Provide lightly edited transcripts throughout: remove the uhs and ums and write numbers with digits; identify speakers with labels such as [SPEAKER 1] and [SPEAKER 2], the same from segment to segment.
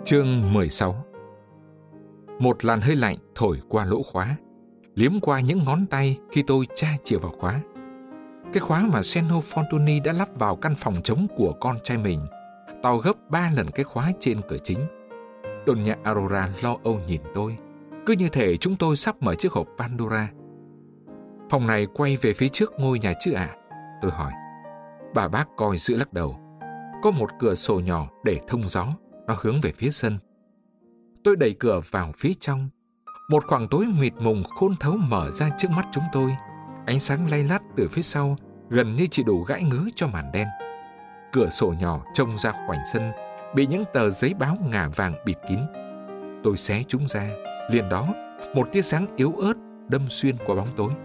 [SPEAKER 1] Chương 16. Một làn hơi lạnh thổi qua lỗ khóa, liếm qua những ngón tay khi tôi tra chìa vào khóa. Cái khóa mà Senno Fortuny đã lắp vào căn phòng trống của con trai mình, to gấp 3 lần cái khóa trên cửa chính. Doña Aurora lo âu nhìn tôi, cứ như thể chúng tôi sắp mở chiếc hộp Pandora. Phòng này quay về phía trước ngôi nhà chứ ạ? Tôi hỏi. Bà bác coi giữ lắc đầu. Có một cửa sổ nhỏ để thông gió, nó hướng về phía sân. Tôi đẩy cửa vào phía trong. Một khoảng tối mịt mùng khôn thấu mở ra trước mắt chúng tôi. Ánh sáng lay lắt từ phía sau, gần như chỉ đủ gãi ngứa cho màn đen. Cửa sổ nhỏ trông ra khoảnh sân, bị những tờ giấy báo ngả vàng bịt kín. Tôi xé chúng ra, liền đó, một tia sáng yếu ớt đâm xuyên qua bóng tối.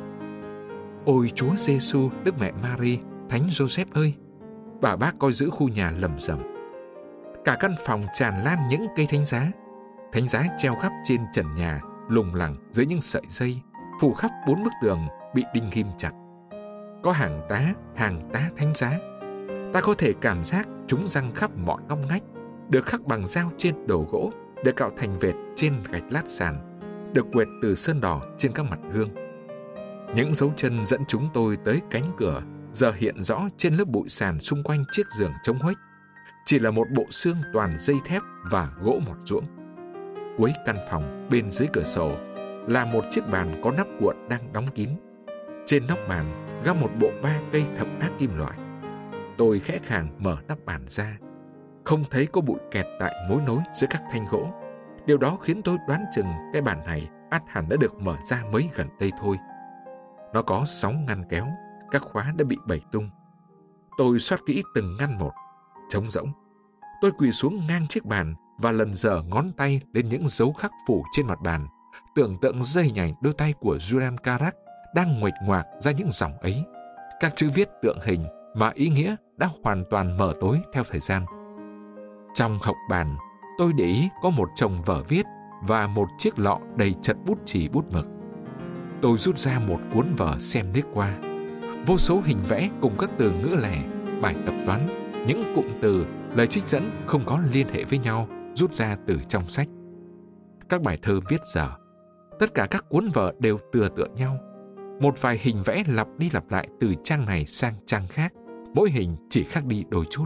[SPEAKER 1] Ôi Chúa Giêsu, Đức Mẹ Mary, Thánh Joseph ơi! Bà bác coi giữ khu nhà lầm rầm. Cả căn phòng tràn lan những cây thánh giá treo khắp trên trần nhà, lủng lẳng dưới những sợi dây, phủ khắp 4 bức tường bị đinh ghim chặt. Có hàng tá thánh giá. Ta có thể cảm giác chúng răng khắp mọi ngóc ngách, được khắc bằng dao trên đồ gỗ, được cạo thành vệt trên gạch lát sàn, được quệt từ sơn đỏ trên các mặt gương. Những dấu chân dẫn chúng tôi tới cánh cửa giờ hiện rõ trên lớp bụi sàn xung quanh chiếc giường trống huếch, chỉ là một bộ xương toàn dây thép và gỗ mọt ruỗng. Cuối căn phòng, bên dưới cửa sổ, là một chiếc bàn có nắp cuộn đang đóng kín. Trên nóc bàn gác một bộ 3 cây thập ác kim loại. Tôi khẽ khàng mở nắp bàn ra, không thấy có bụi kẹt tại mối nối giữa các thanh gỗ. Điều đó khiến tôi đoán chừng cái bàn này ắt hẳn đã được mở ra mới gần đây thôi. Nó có 6 ngăn kéo, các khóa đã bị bẩy tung. Tôi soát kỹ từng ngăn một, trống rỗng. Tôi quỳ xuống ngang chiếc bàn và lần dở ngón tay lên những dấu khắc phủ trên mặt bàn, tưởng tượng ra hình ảnh đôi tay của Julian Carac đang nguệch ngoạc ra những dòng ấy. Các chữ viết tượng hình mà ý nghĩa đã hoàn toàn mờ tối theo thời gian. Trong hộc bàn, tôi để ý có một chồng vở viết và một chiếc lọ đầy chật bút chì bút mực. Tôi rút ra một cuốn vở xem liếc qua. Vô số hình vẽ cùng các từ ngữ lẻ, bài tập toán, những cụm từ, lời trích dẫn không có liên hệ với nhau rút ra từ trong sách. Các bài thơ viết dở. Tất cả các cuốn vở đều tựa nhau. Một vài hình vẽ lặp đi lặp lại từ trang này sang trang khác, mỗi hình chỉ khác đi đôi chút.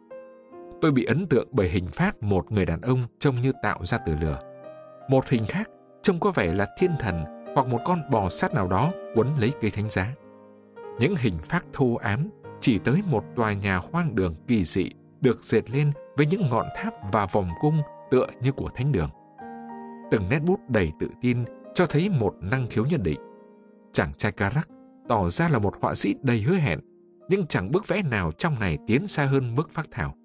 [SPEAKER 1] Tôi bị ấn tượng bởi hình phác một người đàn ông trông như tạo ra từ lửa. Một hình khác trông có vẻ là thiên thần hoặc một con bò sát nào đó quấn lấy cây thánh giá. Những hình phác thô ám chỉ tới một tòa nhà hoang đường kỳ dị được dệt lên với những ngọn tháp và vòng cung tựa như của thánh đường. Từng nét bút đầy tự tin cho thấy một năng khiếu nhất định. Chàng trai Carac tỏ ra là một họa sĩ đầy hứa hẹn, nhưng chẳng bức vẽ nào trong này tiến xa hơn mức phác thảo.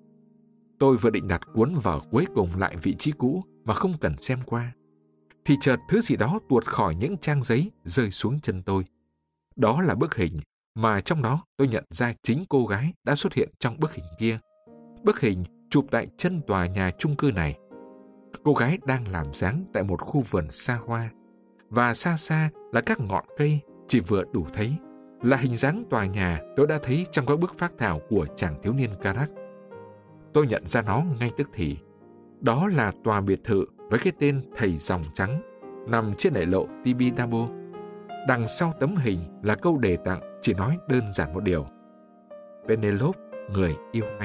[SPEAKER 1] Tôi vừa định đặt cuốn vở cuối cùng lại vị trí cũ mà không cần xem qua, thì chợt thứ gì đó tuột khỏi những trang giấy rơi xuống chân tôi. Đó là bức hình mà trong đó tôi nhận ra chính cô gái đã xuất hiện trong bức hình kia. Bức hình chụp tại chân tòa nhà chung cư này. Cô gái đang làm dáng tại một khu vườn xa hoa, và xa xa là các ngọn cây chỉ vừa đủ thấy, là hình dáng tòa nhà tôi đã thấy trong các bức phác thảo của chàng thiếu niên Carac. Tôi nhận ra nó ngay tức thì. Đó là tòa biệt thự với cái tên Thầy Dòng Trắng, nằm trên đại lộ Tibidabo. Đằng sau tấm hình là câu đề tặng chỉ nói đơn giản một điều: Penelope, người yêu anh.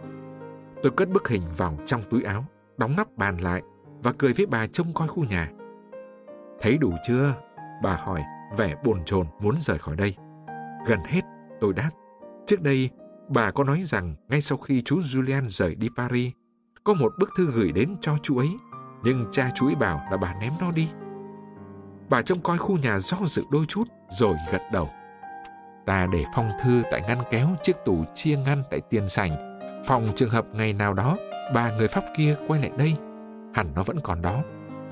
[SPEAKER 1] Tôi cất bức hình vào trong túi áo, đóng nắp bàn lại và cười với bà trông coi khu nhà. Thấy đủ chưa? Bà hỏi, vẻ bồn chồn muốn rời khỏi đây. Gần hết, tôi đáp. Trước đây, bà có nói rằng ngay sau khi chú Julian rời đi Paris, có một bức thư gửi đến cho chú ấy, nhưng cha chú ấy bảo là bà ném nó đi. Bà trông coi khu nhà do dự đôi chút rồi gật đầu. Ta để phong thư tại ngăn kéo chiếc tủ chia ngăn tại tiền sảnh, phòng trường hợp ngày nào đó bà người Pháp kia quay lại đây, hẳn nó vẫn còn đó.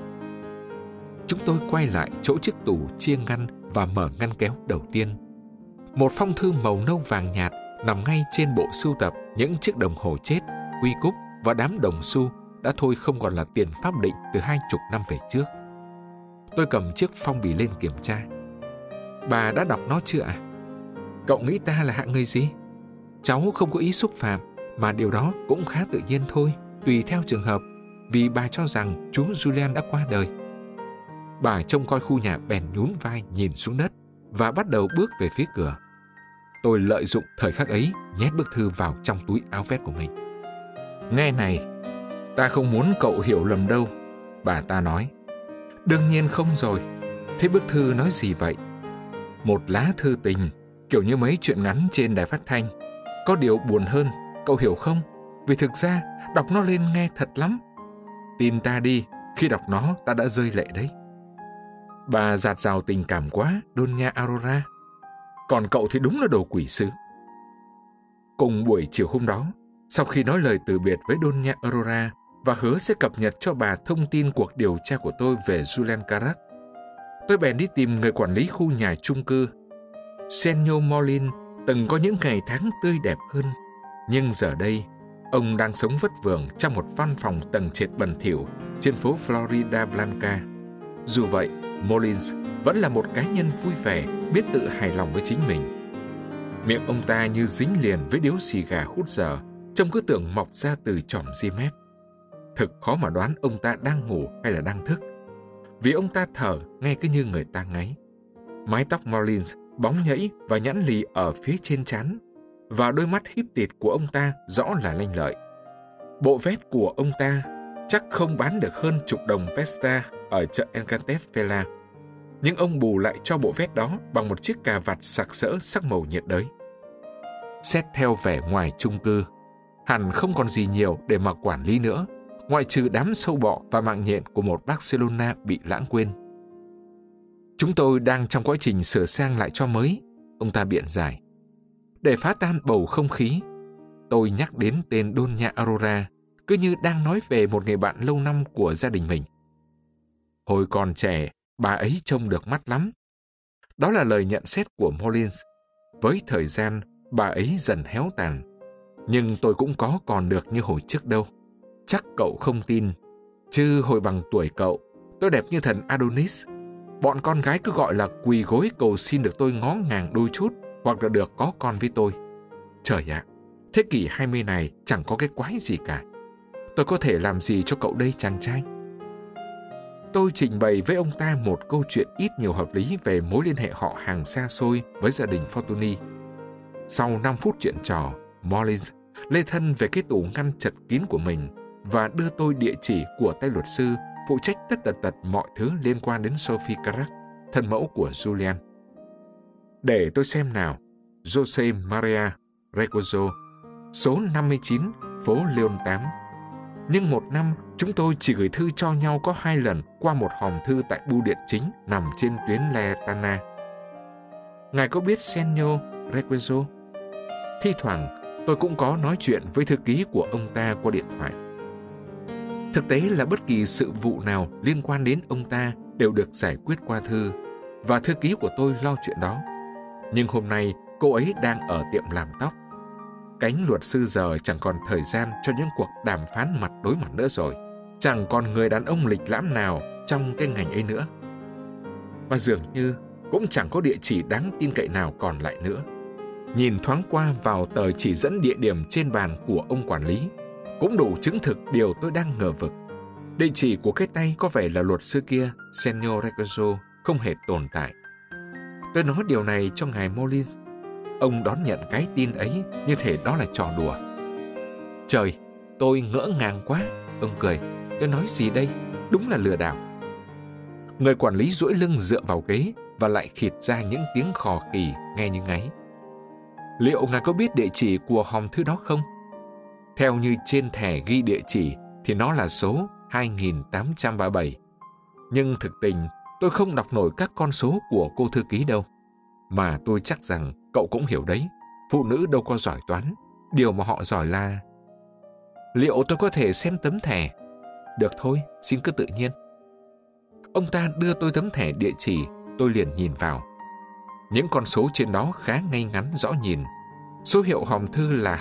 [SPEAKER 1] Chúng tôi quay lại chỗ chiếc tủ chia ngăn và mở ngăn kéo đầu tiên. Một phong thư màu nâu vàng nhạt nằm ngay trên bộ sưu tập những chiếc đồng hồ chết, quy cúc và đám đồng xu đã thôi không còn là tiền pháp định từ 20 năm về trước. Tôi cầm chiếc phong bì lên kiểm tra. Bà đã đọc nó chưa ạ? Cậu nghĩ ta là hạng người gì? Cháu không có ý xúc phạm, mà điều đó cũng khá tự nhiên thôi, tùy theo trường hợp. vì bà cho rằng chú Julian đã qua đời. Bà trông coi khu nhà bèn nhún vai nhìn xuống đất và bắt đầu bước về phía cửa. Tôi lợi dụng thời khắc ấy nhét bức thư vào trong túi áo vest của mình. Nghe này, ta không muốn cậu hiểu lầm đâu, bà ta nói. Đương nhiên không rồi. Thế bức thư nói gì vậy? Một lá thư tình, kiểu như mấy chuyện ngắn trên đài phát thanh. Có điều buồn hơn, cậu hiểu không? Vì thực ra, đọc nó lên nghe thật lắm. Tin ta đi, khi đọc nó ta đã rơi lệ đấy. Bà dạt dào tình cảm quá, Doña Aurora. Còn cậu thì đúng là đồ quỷ sứ. Cùng buổi chiều hôm đó, sau khi nói lời từ biệt với Doña Aurora và hứa sẽ cập nhật cho bà thông tin cuộc điều tra của tôi về Julian Carrac, tôi bèn đi tìm người quản lý khu nhà chung cư. Senor Molin từng có những ngày tháng tươi đẹp hơn, nhưng giờ đây, ông đang sống vất vưởng trong một văn phòng tầng trệt bẩn thỉu trên phố Florida Blanca. Dù vậy, Molins vẫn là một cá nhân vui vẻ, biết tự hài lòng với chính mình. Miệng ông ta như dính liền với điếu xì gà hút dở, trông cứ tưởng mọc ra từ chòm ria mép. Thực khó mà đoán ông ta đang ngủ hay là đang thức, vì ông ta thở nghe cứ như người ta ngáy. Mái tóc Molins bóng nhẫy và nhẵn lì ở phía trên trán, và đôi mắt híp tịt của ông ta rõ là lanh lợi. Bộ vest của ông ta chắc không bán được hơn chục đồng pesta ở chợ Encantefela, nhưng ông bù lại cho bộ vest đó bằng một chiếc cà vạt sặc sỡ sắc màu nhiệt đới. Xét theo vẻ ngoài chung cư, hẳn không còn gì nhiều để mà quản lý nữa, ngoại trừ đám sâu bọ và mạng nhện của một Barcelona bị lãng quên. Chúng tôi đang trong quá trình sửa sang lại cho mới, ông ta biện giải. Để phá tan bầu không khí, tôi nhắc đến tên Doña Aurora, cứ như đang nói về một người bạn lâu năm của gia đình mình. Hồi còn trẻ, bà ấy trông được mắt lắm. Đó là lời nhận xét của Molins. Với thời gian, bà ấy dần héo tàn. Nhưng tôi cũng có còn được như hồi trước đâu. Chắc cậu không tin. Chứ hồi bằng tuổi cậu, tôi đẹp như thần Adonis. Bọn con gái cứ gọi là quỳ gối cầu xin được tôi ngó ngàng đôi chút, hoặc là được có con với tôi. Trời ạ, thế kỷ 20 này chẳng có cái quái gì cả. Tôi có thể làm gì cho cậu đây chàng trai? Tôi trình bày với ông ta một câu chuyện ít nhiều hợp lý về mối liên hệ họ hàng xa xôi với gia đình Fortuny. Sau 5 phút chuyện trò, Molins lê thân về cái tủ ngăn chật kín của mình và đưa tôi địa chỉ của tay luật sư phụ trách tất tật mọi thứ liên quan đến Sophie Carrac, thân mẫu của Julian. Để tôi xem nào. Jose Maria Regozo, số 59, phố Leon 8. Nhưng một năm, chúng tôi chỉ gửi thư cho nhau có 2 lần qua một hòm thư tại bưu điện chính nằm trên tuyến Letana. Ngài có biết Senor Regozo? Thi thoảng, tôi cũng có nói chuyện với thư ký của ông ta qua điện thoại. Thực tế là bất kỳ sự vụ nào liên quan đến ông ta đều được giải quyết qua thư, và thư ký của tôi lo chuyện đó. Nhưng hôm nay, cô ấy đang ở tiệm làm tóc. Cánh luật sư giờ chẳng còn thời gian cho những cuộc đàm phán mặt đối mặt nữa rồi. Chẳng còn người đàn ông lịch lãm nào trong cái ngành ấy nữa. Và dường như cũng chẳng có địa chỉ đáng tin cậy nào còn lại nữa. Nhìn thoáng qua vào tờ chỉ dẫn địa điểm trên bàn của ông quản lý cũng đủ chứng thực điều tôi đang ngờ vực. Địa chỉ của cái tay có vẻ là luật sư kia, Senor Regozo, không hề tồn tại. Tôi nói điều này cho ngài Molins. Ông đón nhận cái tin ấy như thể đó là trò đùa. Trời, tôi ngỡ ngàng quá. Ông cười. Tôi nói gì đây? Đúng là lừa đảo. Người quản lý duỗi lưng dựa vào ghế và lại khịt ra những tiếng khò khì nghe như ngáy. Liệu ngài có biết địa chỉ của hòm thư đó không? Theo như trên thẻ ghi địa chỉ thì nó là số 2837. Nhưng thực tình tôi không đọc nổi các con số của cô thư ký đâu. Mà tôi chắc rằng cậu cũng hiểu đấy. Phụ nữ đâu có giỏi toán. Điều mà họ giỏi là... Liệu tôi có thể xem tấm thẻ? Được thôi, xin cứ tự nhiên. Ông ta đưa tôi tấm thẻ địa chỉ, tôi liền nhìn vào. Những con số trên đó khá ngay ngắn rõ nhìn. Số hiệu hòm thư là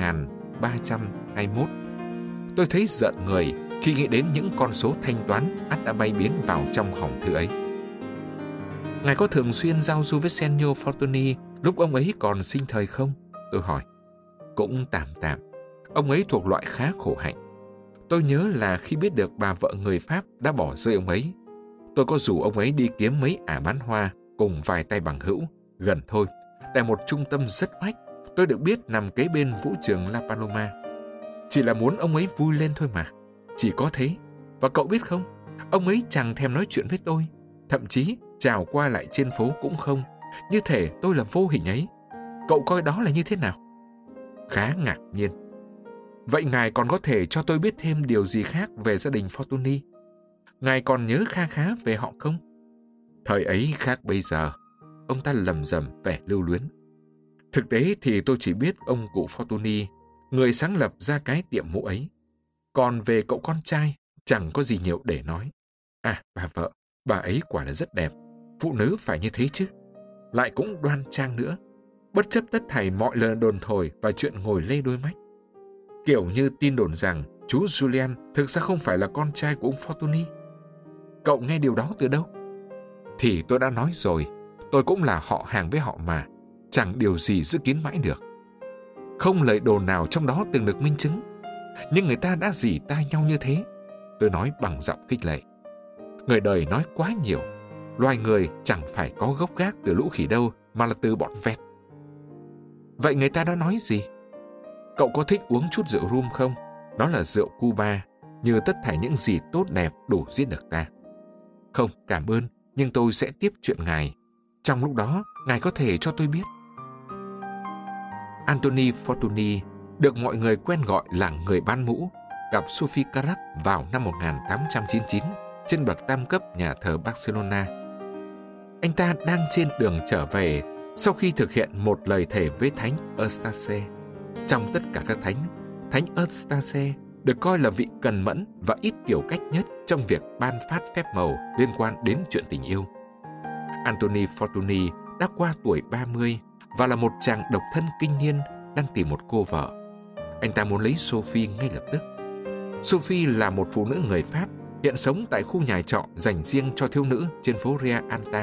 [SPEAKER 1] 2321. Tôi thấy giận người khi nghĩ đến những con số thanh toán ắt đã bay biến vào trong hòm thư ấy. Ngài có thường xuyên giao du với Senor Fortuny lúc ông ấy còn sinh thời không? Tôi hỏi. Cũng tạm tạm. Ông ấy thuộc loại khá khổ hạnh. Tôi nhớ là khi biết được bà vợ người Pháp đã bỏ rơi ông ấy, tôi có rủ ông ấy đi kiếm mấy ả bán hoa cùng vài tay bằng hữu, gần thôi, tại một trung tâm rất oách, tôi được biết nằm kế bên vũ trường La Paloma. Chỉ là muốn ông ấy vui lên thôi mà, chỉ có thế. Và cậu biết không, ông ấy chẳng thèm nói chuyện với tôi, thậm chí chào qua lại trên phố cũng không, như thể tôi là vô hình ấy. Cậu coi đó là như thế nào? Khá ngạc nhiên. Vậy ngài còn có thể cho tôi biết thêm điều gì khác về gia đình Fortuny? Ngài còn nhớ kha khá về họ không? Thời ấy khác bây giờ, ông ta lầm rầm vẻ lưu luyến. Thực tế thì tôi chỉ biết ông cụ Fortuny, người sáng lập ra cái tiệm mũ ấy. Còn về cậu con trai, chẳng có gì nhiều để nói. À, bà vợ, bà ấy quả là rất đẹp. Phụ nữ phải như thế chứ. Lại cũng đoan trang nữa. Bất chấp tất thảy mọi lời đồn thổi và chuyện ngồi lê đôi mắt. Kiểu như tin đồn rằng chú Julian thực ra không phải là con trai của ông Fortuny. Cậu nghe điều đó từ đâu? Thì tôi đã nói rồi, tôi cũng là họ hàng với họ mà. Chẳng điều gì giữ kín mãi được. Không lời đồn nào trong đó từng được minh chứng. Nhưng người ta đã rỉ tai nhau như thế. Tôi nói bằng giọng khích lệ. Người đời nói quá nhiều. Loài người chẳng phải có gốc gác từ lũ khỉ đâu, mà là từ bọn vẹt. Vậy người ta đã nói gì? Cậu có thích uống chút rượu rum không? Đó là rượu Cuba, như tất thảy những gì tốt đẹp đủ giết được ta. Không, cảm ơn, nhưng tôi sẽ tiếp chuyện ngài. Trong lúc đó, ngài có thể cho tôi biết. Anthony Fortuny, được mọi người quen gọi là người bán mũ, gặp Sophie Carac vào năm 1899 trên bậc tam cấp nhà thờ Barcelona. Anh ta đang trên đường trở về sau khi thực hiện một lời thề với Thánh Eustache. Trong tất cả các thánh, Thánh Eustache được coi là vị cần mẫn và ít kiểu cách nhất trong việc ban phát phép màu liên quan đến chuyện tình yêu. Anthony Fortuny đã qua tuổi 30 và là một chàng độc thân kinh niên đang tìm một cô vợ. Anh ta muốn lấy Sophie ngay lập tức. Sophie là một phụ nữ người Pháp hiện sống tại khu nhà trọ dành riêng cho thiếu nữ trên phố Ria Alta.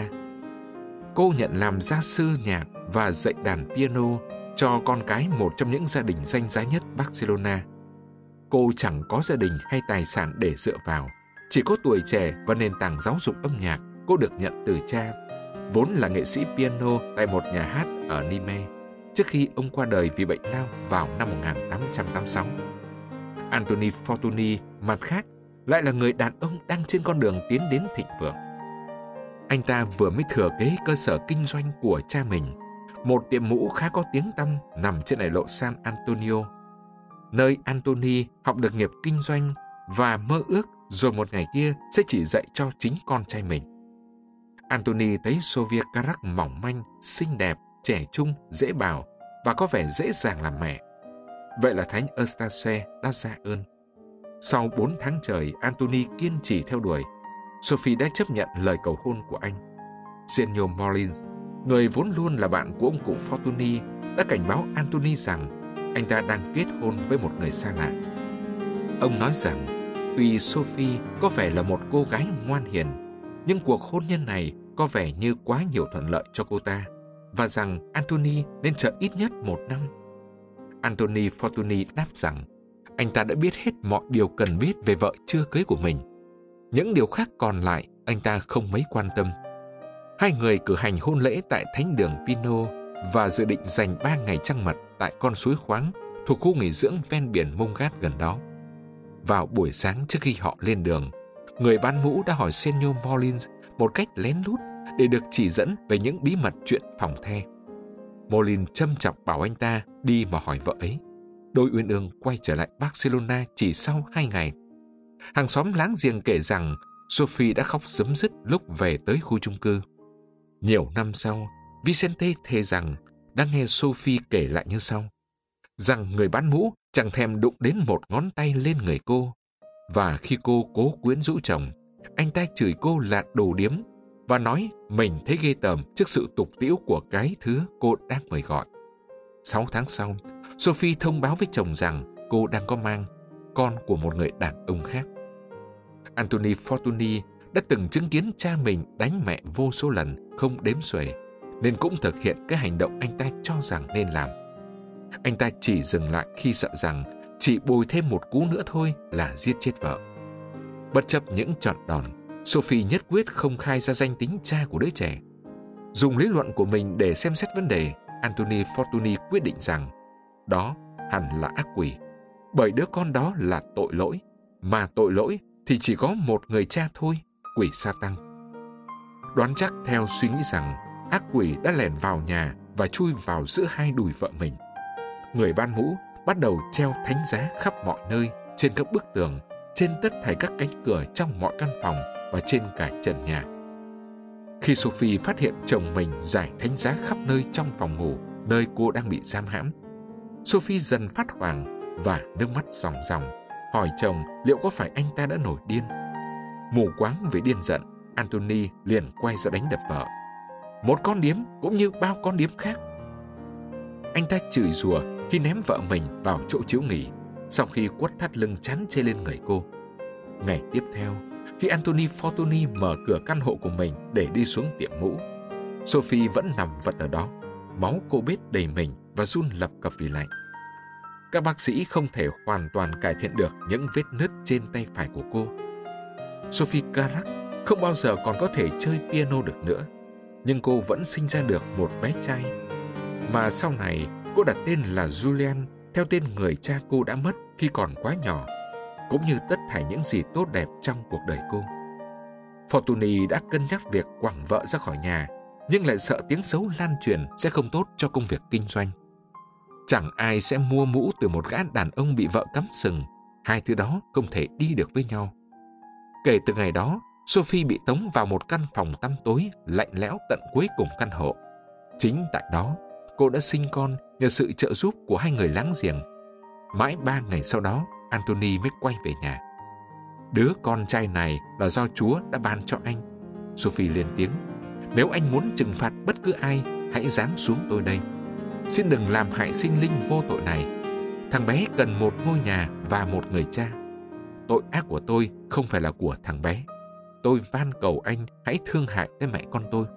[SPEAKER 1] Cô nhận làm gia sư nhạc và dạy đàn piano cho con cái một trong những gia đình danh giá nhất Barcelona. Cô chẳng có gia đình hay tài sản để dựa vào, chỉ có tuổi trẻ và nền tảng giáo dục âm nhạc cô được nhận từ cha, vốn là nghệ sĩ piano tại một nhà hát ở Nîmes, trước khi ông qua đời vì bệnh lao vào năm 1886. Anthony Fortuny, mặt khác, lại là người đàn ông đang trên con đường tiến đến thịnh vượng. Anh ta vừa mới thừa kế cơ sở kinh doanh của cha mình, một tiệm mũ khá có tiếng tăm nằm trên đại lộ San Antonio, nơi Anthony học được nghiệp kinh doanh và mơ ước rồi một ngày kia sẽ chỉ dạy cho chính con trai mình. Anthony thấy Sophie Carac mỏng manh, xinh đẹp, trẻ trung, dễ bảo và có vẻ dễ dàng làm mẹ. Vậy là Thánh Eustache đã ra ơn. Sau 4 tháng trời, Anthony kiên trì theo đuổi. Sophie đã chấp nhận lời cầu hôn của anh. Senor Mullins, người vốn luôn là bạn của ông cụ Fortuny, đã cảnh báo Anthony rằng anh ta đang kết hôn với một người xa lạ. Ông nói rằng tuy Sophie có vẻ là một cô gái ngoan hiền, nhưng cuộc hôn nhân này có vẻ như quá nhiều thuận lợi cho cô ta, và rằng Anthony nên chờ ít nhất 1 năm. Anthony Fortuny đáp rằng anh ta đã biết hết mọi điều cần biết về vợ chưa cưới của mình. Những điều khác còn lại anh ta không mấy quan tâm. Hai người cử hành hôn lễ tại thánh đường Pino và dự định dành 3 ngày trăng mật tại con suối khoáng thuộc khu nghỉ dưỡng ven biển Montgat gần đó. Vào buổi sáng trước khi họ lên đường, người bán mũ đã hỏi Senor Mullins một cách lén lút để được chỉ dẫn về những bí mật chuyện phòng the. Mullins châm chọc bảo anh ta đi mà hỏi vợ ấy. Đôi uyên ương quay trở lại Barcelona chỉ sau 2 ngày. Hàng xóm láng giềng kể rằng Sophie đã khóc rấm rứt lúc về tới khu chung cư. Nhiều năm sau, Vicente thề rằng đã nghe Sophie kể lại như sau: rằng người bán mũ chẳng thèm đụng đến một ngón tay lên người cô, và khi cô cố quyến rũ chồng, anh ta chửi cô là đồ điếm và nói mình thấy ghê tởm trước sự tục tĩu của cái thứ cô đang mời gọi. 6 tháng sau, Sophie thông báo với chồng rằng cô đang có mang con của một người đàn ông khác. Anthony Fortuny đã từng chứng kiến cha mình đánh mẹ vô số lần không đếm xuể, nên cũng thực hiện cái hành động anh ta cho rằng nên làm. Anh ta chỉ dừng lại khi sợ rằng chỉ bồi thêm một cú nữa thôi là giết chết vợ. Bất chấp những trận đòn, Sophie nhất quyết không khai ra danh tính cha của đứa trẻ. Dùng lý luận của mình để xem xét vấn đề, Anthony Fortuny quyết định rằng đó hẳn là ác quỷ, bởi đứa con đó là tội lỗi, mà tội lỗi thì chỉ có một người cha thôi, quỷ Sa-tăng. Đoán chắc theo suy nghĩ rằng ác quỷ đã lẻn vào nhà và chui vào giữa hai đùi vợ mình, người ban mũ bắt đầu treo thánh giá khắp mọi nơi, trên các bức tường, trên tất thảy các cánh cửa trong mọi căn phòng và trên cả trần nhà. Khi Sophie phát hiện chồng mình rải thánh giá khắp nơi trong phòng ngủ, nơi cô đang bị giam hãm, Sophie dần phát hoảng và nước mắt ròng ròng, hỏi chồng liệu có phải anh ta đã nổi điên. Mù quáng vì điên giận, Anthony liền quay ra đánh đập vợ. Một con điếm cũng như bao con điếm khác. Anh ta chửi rủa khi ném vợ mình vào chỗ chiếu nghỉ, sau khi quất thắt lưng chán chê lên người cô. Ngày tiếp theo, khi Anthony Fortuny mở cửa căn hộ của mình để đi xuống tiệm mũ, Sophie vẫn nằm vật ở đó, máu cô bết đầy mình và run lập cập vì lạnh. Các bác sĩ không thể hoàn toàn cải thiện được những vết nứt trên tay phải của cô. Sophie Carac không bao giờ còn có thể chơi piano được nữa, nhưng cô vẫn sinh ra được một bé trai, mà sau này cô đặt tên là Julian, theo tên người cha cô đã mất khi còn quá nhỏ, cũng như tất thảy những gì tốt đẹp trong cuộc đời cô. Fortuny đã cân nhắc việc quẳng vợ ra khỏi nhà, nhưng lại sợ tiếng xấu lan truyền sẽ không tốt cho công việc kinh doanh. Chẳng ai sẽ mua mũ từ một gã đàn ông bị vợ cắm sừng, hai thứ đó không thể đi được với nhau. Kể từ ngày đó, Sophie bị tống vào một căn phòng tăm tối, lạnh lẽo tận cuối cùng căn hộ. Chính tại đó, cô đã sinh con nhờ sự trợ giúp của hai người láng giềng. Mãi 3 ngày sau đó, Anthony mới quay về nhà. Đứa con trai này là do Chúa đã ban cho anh. Sophie lên tiếng. Nếu anh muốn trừng phạt bất cứ ai, hãy giáng xuống tôi đây. Xin đừng làm hại sinh linh vô tội này. Thằng bé cần một ngôi nhà và một người cha. Tội ác của tôi không phải là của thằng bé. Tôi van cầu anh hãy thương hại tới mẹ con tôi.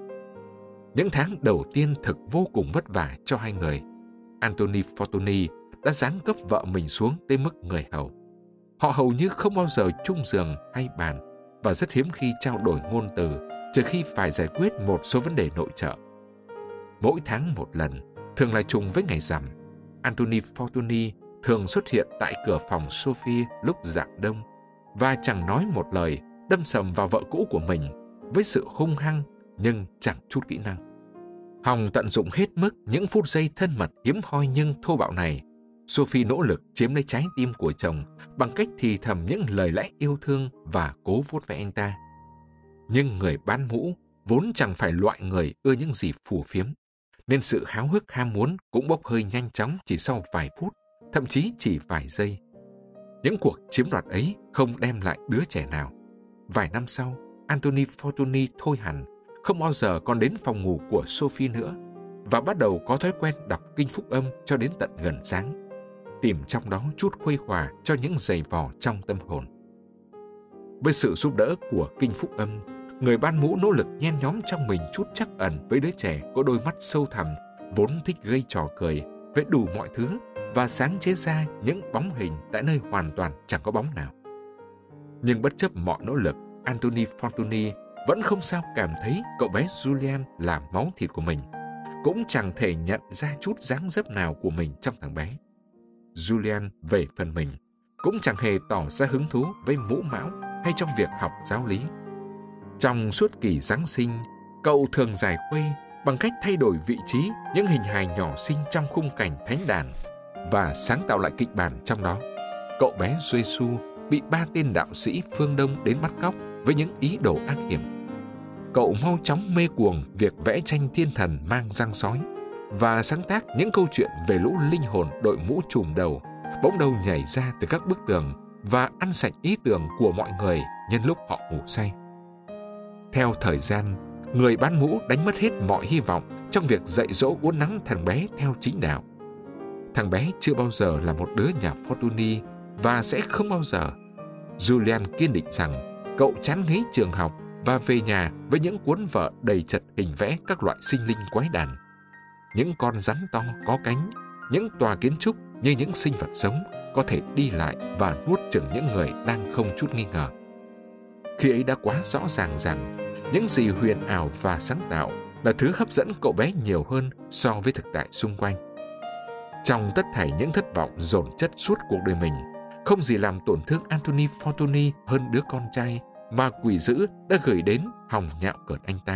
[SPEAKER 1] Những tháng đầu tiên thực vô cùng vất vả cho hai người. Anthony Fortuny đã giáng cấp vợ mình xuống tới mức người hầu. Họ hầu như không bao giờ chung giường hay bàn và rất hiếm khi trao đổi ngôn từ, trừ khi phải giải quyết một số vấn đề nội trợ. Mỗi tháng một lần, thường là trùng với ngày rằm, Anthony Fortuny thường xuất hiện tại cửa phòng Sophie lúc rạng đông và chẳng nói một lời, đâm sầm vào vợ cũ của mình với sự hung hăng nhưng chẳng chút kỹ năng. Hòng tận dụng hết mức những phút giây thân mật hiếm hoi nhưng thô bạo này, Sophie nỗ lực chiếm lấy trái tim của chồng bằng cách thì thầm những lời lẽ yêu thương và cố vuốt ve anh ta. Nhưng người bán mũ vốn chẳng phải loại người ưa những gì phù phiếm, nên sự háo hức ham muốn cũng bốc hơi nhanh chóng chỉ sau vài phút, thậm chí chỉ vài giây. Những cuộc chiếm đoạt ấy không đem lại đứa trẻ nào. Vài năm sau, Anthony Fortuny thôi hẳn, không bao giờ còn đến phòng ngủ của Sophie nữa và bắt đầu có thói quen đọc kinh phúc âm cho đến tận gần sáng, tìm trong đó chút khuây khỏa cho những giày vò trong tâm hồn. Với sự giúp đỡ của kinh phúc âm, người ban mũ nỗ lực nhen nhóm trong mình chút trắc ẩn với đứa trẻ có đôi mắt sâu thẳm, vốn thích gây trò cười với đủ mọi thứ và sáng chế ra những bóng hình tại nơi hoàn toàn chẳng có bóng nào. Nhưng bất chấp mọi nỗ lực, Anthony Fortuny vẫn không sao cảm thấy cậu bé Julian là máu thịt của mình, cũng chẳng thể nhận ra chút dáng dấp nào của mình trong thằng bé. Julian về phần mình cũng chẳng hề tỏ ra hứng thú với mũ mão hay trong việc học giáo lý. Trong suốt kỳ Giáng sinh, cậu thường giải khuây bằng cách thay đổi vị trí những hình hài nhỏ xinh trong khung cảnh thánh đàn và sáng tạo lại kịch bản trong đó. Cậu bé Giê-xu bị 3 tên đạo sĩ phương Đông đến bắt cóc với những ý đồ ác hiểm. Cậu mau chóng mê cuồng việc vẽ tranh thiên thần mang răng sói và sáng tác những câu chuyện về lũ linh hồn đội mũ trùm đầu, bỗng đâu nhảy ra từ các bức tường và ăn sạch ý tưởng của mọi người nhân lúc họ ngủ say. Theo thời gian, người bán mũ đánh mất hết mọi hy vọng trong việc dạy dỗ uốn nắn thằng bé theo chính đạo. Thằng bé chưa bao giờ là một đứa nhà Fortuny và sẽ không bao giờ. Julian kiên định rằng cậu chán ngấy trường học và về nhà với những cuốn vở đầy chật hình vẽ các loại sinh linh quái đản. Những con rắn to có cánh, những tòa kiến trúc như những sinh vật sống, có thể đi lại và nuốt chửng những người đang không chút nghi ngờ. Khi ấy đã quá rõ ràng rằng những gì huyền ảo và sáng tạo là thứ hấp dẫn cậu bé nhiều hơn so với thực tại xung quanh. Trong tất thảy những thất vọng dồn chất suốt cuộc đời mình, không gì làm tổn thương Anthony Fortuny hơn đứa con trai mà quỷ dữ đã gửi đến hòng nhạo cợt anh ta.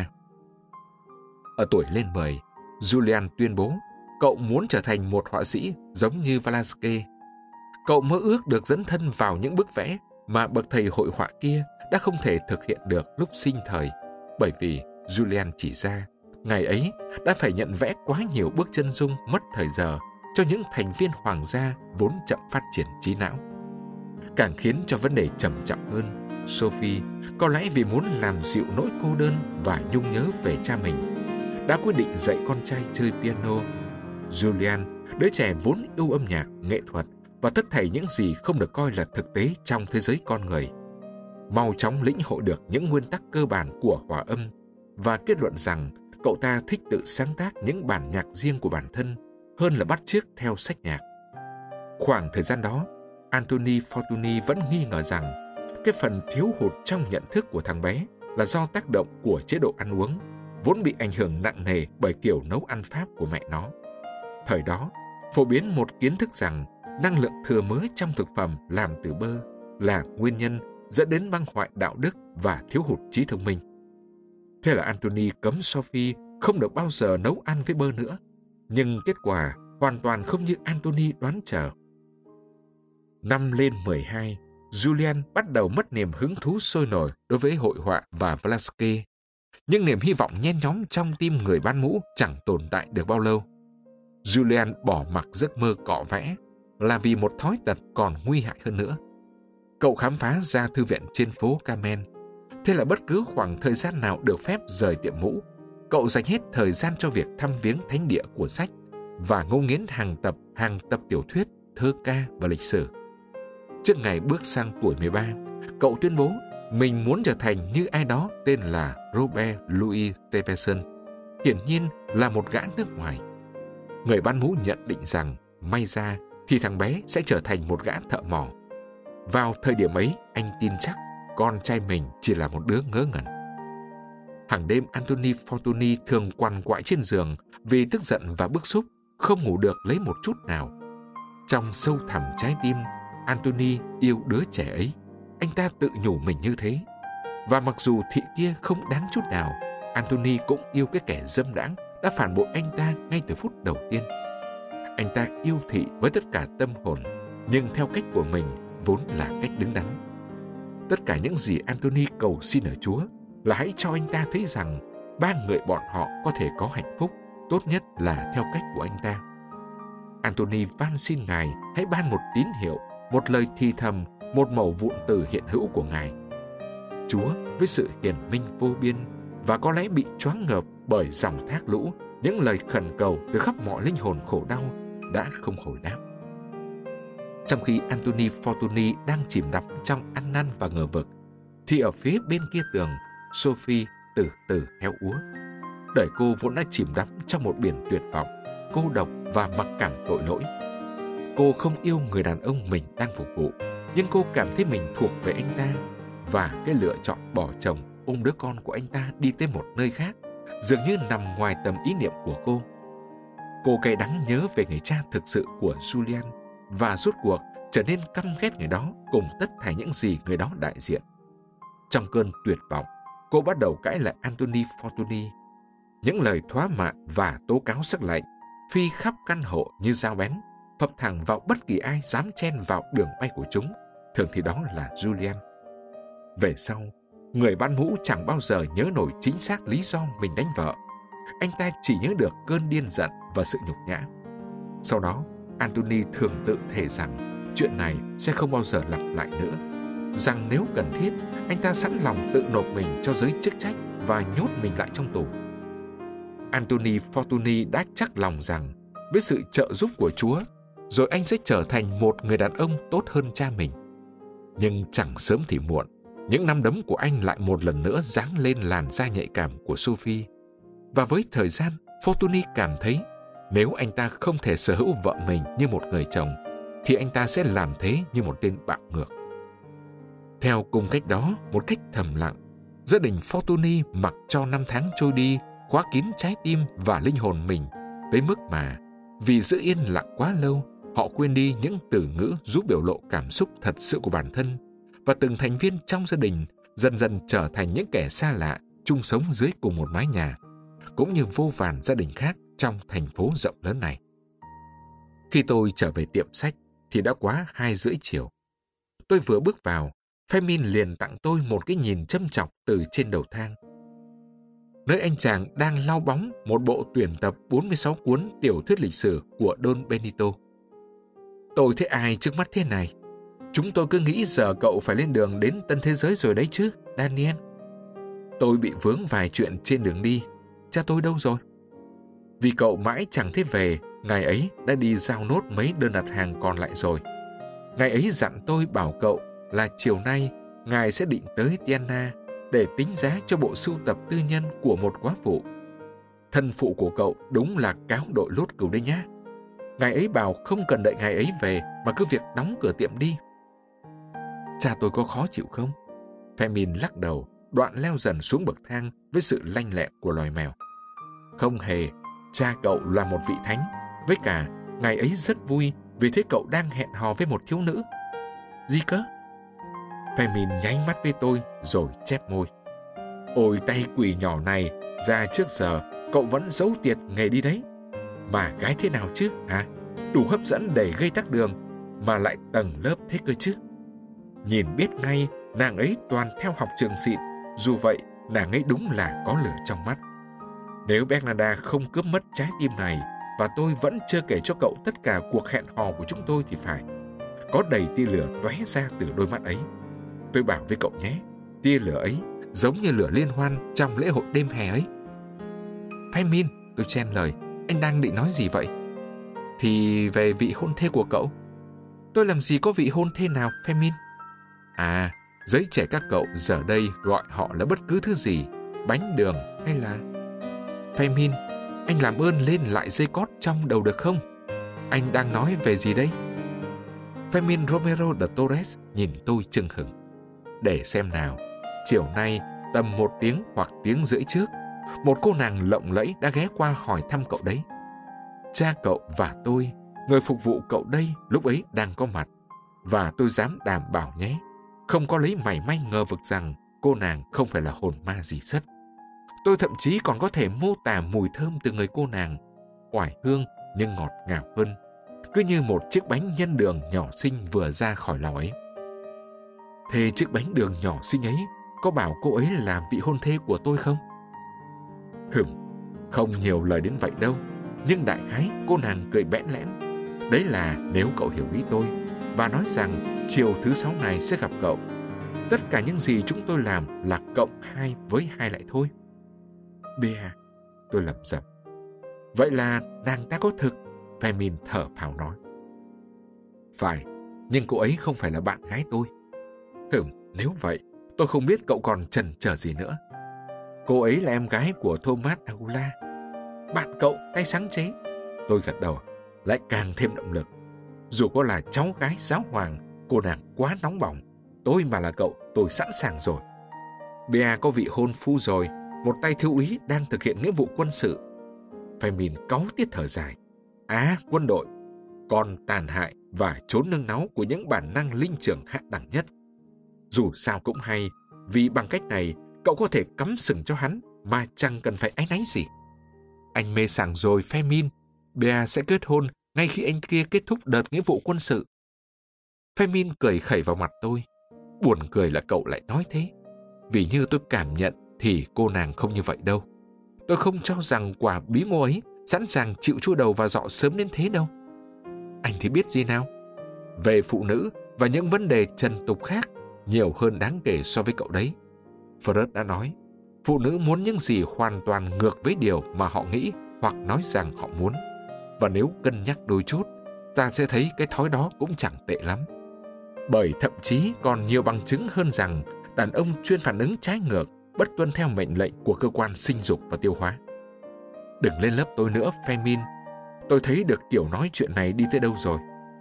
[SPEAKER 1] Ở tuổi lên 10, Julian tuyên bố cậu muốn trở thành một họa sĩ giống như Velázquez. Cậu mơ ước được dấn thân vào những bức vẽ mà bậc thầy hội họa kia đã không thể thực hiện được lúc sinh thời, bởi vì Julian chỉ ra, ngày ấy đã phải nhận vẽ quá nhiều bức chân dung mất thời giờ cho những thành viên hoàng gia vốn chậm phát triển trí não. Càng khiến cho vấn đề trầm trọng hơn, Sophie, có lẽ vì muốn làm dịu nỗi cô đơn và nhung nhớ về cha mình, đã quyết định dạy con trai chơi piano. Julian, đứa trẻ vốn yêu âm nhạc, nghệ thuật và tất thảy những gì không được coi là thực tế trong thế giới con người, mau chóng lĩnh hội được những nguyên tắc cơ bản của hòa âm và kết luận rằng cậu ta thích tự sáng tác những bản nhạc riêng của bản thân hơn là bắt chước theo sách nhạc. Khoảng thời gian đó, Anthony Fortuny vẫn nghi ngờ rằng cái phần thiếu hụt trong nhận thức của thằng bé là do tác động của chế độ ăn uống, vốn bị ảnh hưởng nặng nề bởi kiểu nấu ăn Pháp của mẹ nó. Thời đó, phổ biến một kiến thức rằng năng lượng thừa mỡ trong thực phẩm làm từ bơ là nguyên nhân dẫn đến băng hoại đạo đức và thiếu hụt trí thông minh. Thế là Anthony cấm Sophie không được bao giờ nấu ăn với bơ nữa, nhưng kết quả hoàn toàn không như Anthony đoán chờ. Năm lên 12, Julian bắt đầu mất niềm hứng thú sôi nổi đối với hội họa và Velázquez. Nhưng niềm hy vọng nhen nhóm trong tim người bán mũ chẳng tồn tại được bao lâu. Julian bỏ mặc giấc mơ cọ vẽ là vì một thói tật còn nguy hại hơn nữa. Cậu khám phá ra thư viện trên phố Carmen. Thế là bất cứ khoảng thời gian nào được phép rời tiệm mũ, cậu dành hết thời gian cho việc thăm viếng thánh địa của sách và ngấu nghiến hàng tập tiểu thuyết, thơ ca và lịch sử. Trước ngày bước sang tuổi 13, cậu tuyên bố mình muốn trở thành như ai đó tên là Robert Louis Stevenson, hiển nhiên là một gã nước ngoài. Người bán mũ nhận định rằng may ra thì thằng bé sẽ trở thành một gã thợ mỏ. Vào thời điểm ấy, anh tin chắc con trai mình chỉ là một đứa ngớ ngẩn. Hàng đêm Anthony Fortuny thường quằn quại trên giường vì tức giận và bức xúc, không ngủ được lấy một chút nào. Trong sâu thẳm trái tim, Anthony yêu đứa trẻ ấy. Anh ta tự nhủ mình như thế. Và mặc dù thị kia không đáng chút nào, Anthony cũng yêu cái kẻ dâm đãng đã phản bội anh ta ngay từ phút đầu tiên. Anh ta yêu thị với tất cả tâm hồn, nhưng theo cách của mình, vốn là cách đứng đắn. Tất cả những gì Anthony cầu xin ở Chúa là hãy cho anh ta thấy rằng ba người bọn họ có thể có hạnh phúc, tốt nhất là theo cách của anh ta. Anthony van xin Ngài hãy ban một tín hiệu, một lời thì thầm, một mẩu vụn từ hiện hữu của Ngài. Chúa với sự hiển minh vô biên và có lẽ bị choáng ngợp bởi dòng thác lũ, những lời khẩn cầu từ khắp mọi linh hồn khổ đau đã không hồi đáp. Trong khi Anthony Fortuny đang chìm đắm trong ăn năn và ngờ vực, thì ở phía bên kia tường, Sophie từ từ héo úa. Đời cô vốn đã chìm đắm trong một biển tuyệt vọng, cô độc và mặc cảm tội lỗi. Cô không yêu người đàn ông mình đang phục vụ, nhưng cô cảm thấy mình thuộc về anh ta, và cái lựa chọn bỏ chồng ôm đứa con của anh ta đi tới một nơi khác dường như nằm ngoài tầm ý niệm của cô. Cô cay đắng nhớ về người cha thực sự của Julian và rốt cuộc trở nên căm ghét người đó cùng tất thảy những gì người đó đại diện. Trong cơn tuyệt vọng, cô bắt đầu cãi lại Anthony Fortuny. Những lời thóa mạ và tố cáo sắc lạnh phi khắp căn hộ như dao bén, phập thẳng vào bất kỳ ai dám chen vào đường bay của chúng, thường thì đó là Julian. Về sau, người bán mũ chẳng bao giờ nhớ nổi chính xác lý do mình đánh vợ. Anh ta chỉ nhớ được cơn điên giận và sự nhục nhã. Sau đó, Anthony thường tự thề rằng chuyện này sẽ không bao giờ lặp lại nữa, rằng nếu cần thiết, anh ta sẵn lòng tự nộp mình cho giới chức trách và nhốt mình lại trong tù. Anthony Fortuny đã chắc lòng rằng với sự trợ giúp của Chúa, rồi anh sẽ trở thành một người đàn ông tốt hơn cha mình. Nhưng chẳng sớm thì muộn, những nắm đấm của anh lại một lần nữa giáng lên làn da nhạy cảm của Sophie. Và với thời gian, Fortuny cảm thấy nếu anh ta không thể sở hữu vợ mình như một người chồng, thì anh ta sẽ làm thế như một tên bạo ngược. Theo cung cách đó, một cách thầm lặng, gia đình Fortuny mặc cho năm tháng trôi đi, khóa kín trái tim và linh hồn mình, tới mức mà vì giữ yên lặng quá lâu, họ quên đi những từ ngữ giúp biểu lộ cảm xúc thật sự của bản thân, và từng thành viên trong gia đình dần dần trở thành những kẻ xa lạ chung sống dưới cùng một mái nhà, cũng như vô vàn gia đình khác trong thành phố rộng lớn này. Khi tôi trở về tiệm sách thì đã quá 2:30 chiều. Tôi vừa bước vào, Femin liền tặng tôi một cái nhìn châm chọc từ trên đầu thang. Nơi anh chàng đang lau bóng một bộ tuyển tập 46 cuốn tiểu thuyết lịch sử của Don Benito. Tôi thấy ai trước mắt thế này? Chúng tôi cứ nghĩ giờ cậu phải lên đường đến tân thế giới rồi đấy chứ, Daniel. Tôi bị vướng vài chuyện trên đường đi. Cha tôi đâu rồi? Vì cậu mãi chẳng thấy về, ngài ấy đã đi giao nốt mấy đơn đặt hàng còn lại rồi. Ngài ấy dặn tôi bảo cậu là chiều nay ngài sẽ định tới Tiana để tính giá cho bộ sưu tập tư nhân của một góa phụ. Thân phụ của cậu đúng là cáo đội lốt cừu đấy nhá. Ngài ấy bảo không cần đợi ngài ấy về mà cứ việc đóng cửa tiệm đi. Cha tôi có khó chịu không? Femin lắc đầu, đoạn leo dần xuống bậc thang với sự lanh lẹ của loài mèo. Không hề, cha cậu là một vị thánh, với cả ngài ấy rất vui vì thấy cậu đang hẹn hò với một thiếu nữ. Gì cơ? Femin nháy mắt với tôi rồi chép môi. Ôi tay quỷ nhỏ này, ra trước giờ cậu vẫn giấu tiệt nghề đi đấy. Mà gái thế nào chứ hả? Đủ hấp dẫn để gây tắc đường, mà lại tầng lớp thế cơ chứ. Nhìn biết ngay nàng ấy toàn theo học trường xịn, dù vậy nàng ấy đúng là có lửa trong mắt. Nếu Bernarda không cướp mất trái tim này, và tôi vẫn chưa kể cho cậu tất cả cuộc hẹn hò của chúng tôi thì phải. Có đầy tia lửa tóe ra từ đôi mắt ấy. Tôi bảo với cậu nhé, tia lửa ấy giống như lửa liên hoan trong lễ hội đêm hè ấy. Femin, tôi chen lời, anh đang định nói gì vậy? Thì về vị hôn thê của cậu. Tôi làm gì có vị hôn thê nào, Femin? À, giới trẻ các cậu giờ đây gọi họ là bất cứ thứ gì, bánh đường hay là... Femin, anh làm ơn lên lại dây cót trong đầu được không? Anh đang nói về gì đây? Femin Romero de Torres nhìn tôi chừng hửng. Để xem nào, chiều nay tầm 1 tiếng hoặc tiếng rưỡi trước, một cô nàng lộng lẫy đã ghé qua hỏi thăm cậu đấy. Cha cậu và tôi, người phục vụ cậu đây, lúc ấy đang có mặt. Và tôi dám đảm bảo nhé, không có lấy mảy may ngờ vực rằng cô nàng không phải là hồn ma gì sất. Tôi thậm chí còn có thể mô tả mùi thơm từ người cô nàng, oải hương nhưng ngọt ngào hơn, cứ như một chiếc bánh nhân đường nhỏ xinh vừa ra khỏi lò ấy. Thế chiếc bánh đường nhỏ xinh ấy có bảo cô ấy là vị hôn thê của tôi không? Không nhiều lời đến vậy đâu, nhưng đại khái cô nàng cười bẽn lẽn. Đấy là nếu cậu hiểu ý tôi, và nói rằng chiều thứ 6 này sẽ gặp cậu. Tất cả những gì chúng tôi làm là cộng 2 với 2 lại thôi. Bea, tôi lẩm bẩm. Vậy là nàng ta có thực? Femin thở phào nói. Phải, nhưng cô ấy không phải là bạn gái tôi. Nếu vậy, tôi không biết cậu còn chần chờ gì nữa. Cô ấy là em gái của Thomas Agula. Bạn cậu tay sáng chế. Tôi gật đầu, lại càng thêm động lực. Dù có là cháu gái giáo hoàng, cô nàng quá nóng bỏng. Tôi mà là cậu, tôi sẵn sàng rồi. Bea có vị hôn phu rồi, một tay thiếu úy đang thực hiện nghĩa vụ quân sự. Femin cáu tiết thở dài. Quân đội, còn tàn hại và trốn nương náu của những bản năng linh trưởng hạ đẳng nhất. Dù sao cũng hay, vì bằng cách này cậu có thể cắm sừng cho hắn mà chẳng cần phải áy náy gì. Anh mê sảng rồi, Femin. Bea sẽ kết hôn ngay khi anh kia kết thúc đợt nghĩa vụ quân sự. Femin cười khẩy vào mặt tôi. Buồn cười là cậu lại nói thế. Vì như tôi cảm nhận thì cô nàng không như vậy đâu. Tôi không cho rằng quả bí ngô ấy sẵn sàng chịu chua đầu và dọ sớm đến thế đâu. Anh thì biết gì nào? Về phụ nữ và những vấn đề trần tục khác, nhiều hơn đáng kể so với cậu đấy. Freud đã nói, phụ nữ muốn những gì hoàn toàn ngược với điều mà họ nghĩ hoặc nói rằng họ muốn. Và nếu cân nhắc đôi chút, ta sẽ thấy cái thói đó cũng chẳng tệ lắm. Bởi thậm chí còn nhiều bằng chứng hơn rằng đàn ông chuyên phản ứng trái ngược, bất tuân theo mệnh lệnh của cơ quan sinh dục và tiêu hóa. Đừng lên lớp tôi nữa, Femin. Tôi thấy được kiểu nói chuyện này đi tới đâu rồi.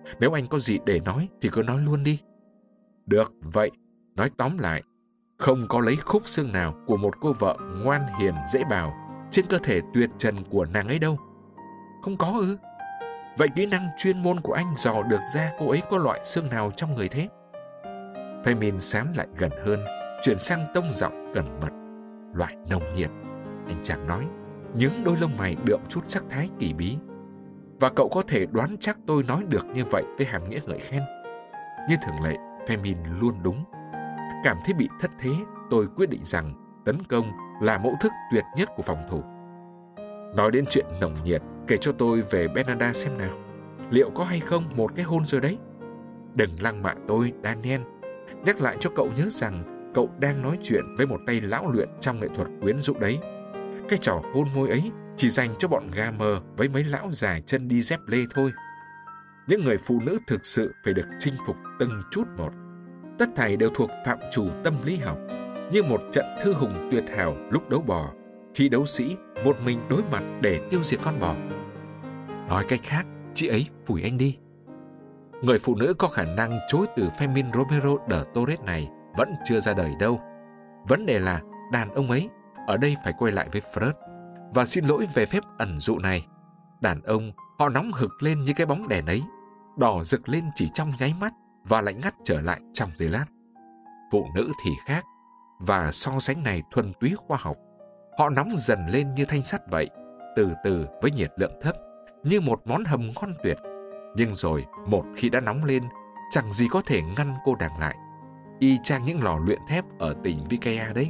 [SPEAKER 1] Nếu anh có gì để nói thì cứ nói luôn đi. Được, vậy, nói tóm lại, không có lấy khúc xương nào của một cô vợ ngoan hiền dễ bào trên cơ thể tuyệt trần của nàng ấy đâu. Không có ư? Vậy kỹ năng chuyên môn của anh dò được ra cô ấy có loại xương nào trong người thế? Femin sán lại gần hơn, chuyển sang tông giọng cẩn mật. Loại nồng nhiệt, anh chàng nói, những đôi lông mày đượm chút sắc thái kỳ bí. Và cậu có thể đoán chắc tôi nói được như vậy với hàm nghĩa ngợi khen. Như thường lệ, Femin luôn đúng. Cảm thấy bị thất thế, tôi quyết định rằng tấn công là mẫu thức tuyệt nhất của phòng thủ. Nói đến chuyện nồng nhiệt, kể cho tôi về Bernarda xem nào. Liệu có hay không một cái hôn rồi đấy? Đừng lăng mạ tôi, Daniel. Nhắc lại cho cậu nhớ rằng cậu đang nói chuyện với một tay lão luyện trong nghệ thuật quyến rũ đấy. Cái trò hôn môi ấy chỉ dành cho bọn gamer với mấy lão già chân đi dép lê thôi. Những người phụ nữ thực sự phải được chinh phục từng chút một. Tất thảy đều thuộc phạm trù tâm lý học, như một trận thư hùng tuyệt hảo lúc đấu bò, khi đấu sĩ một mình đối mặt để tiêu diệt con bò. Nói cách khác, chị ấy phủi anh đi. Người phụ nữ có khả năng chối từ Fermin Romero de Torres này vẫn chưa ra đời đâu. Vấn đề là đàn ông ấy, ở đây phải quay lại với Freud, và xin lỗi về phép ẩn dụ này. Đàn ông, họ nóng hực lên như cái bóng đèn ấy, đỏ rực lên chỉ trong nháy mắt và lại ngắt trở lại trong giây lát. Phụ nữ thì khác, và so sánh này thuần túy khoa học. Họ nóng dần lên như thanh sắt vậy, từ từ với nhiệt lượng thấp, như một món hầm ngon tuyệt. Nhưng rồi, một khi đã nóng lên, chẳng gì có thể ngăn cô nàng lại. Y chang những lò luyện thép ở tỉnh Vizcaya đấy.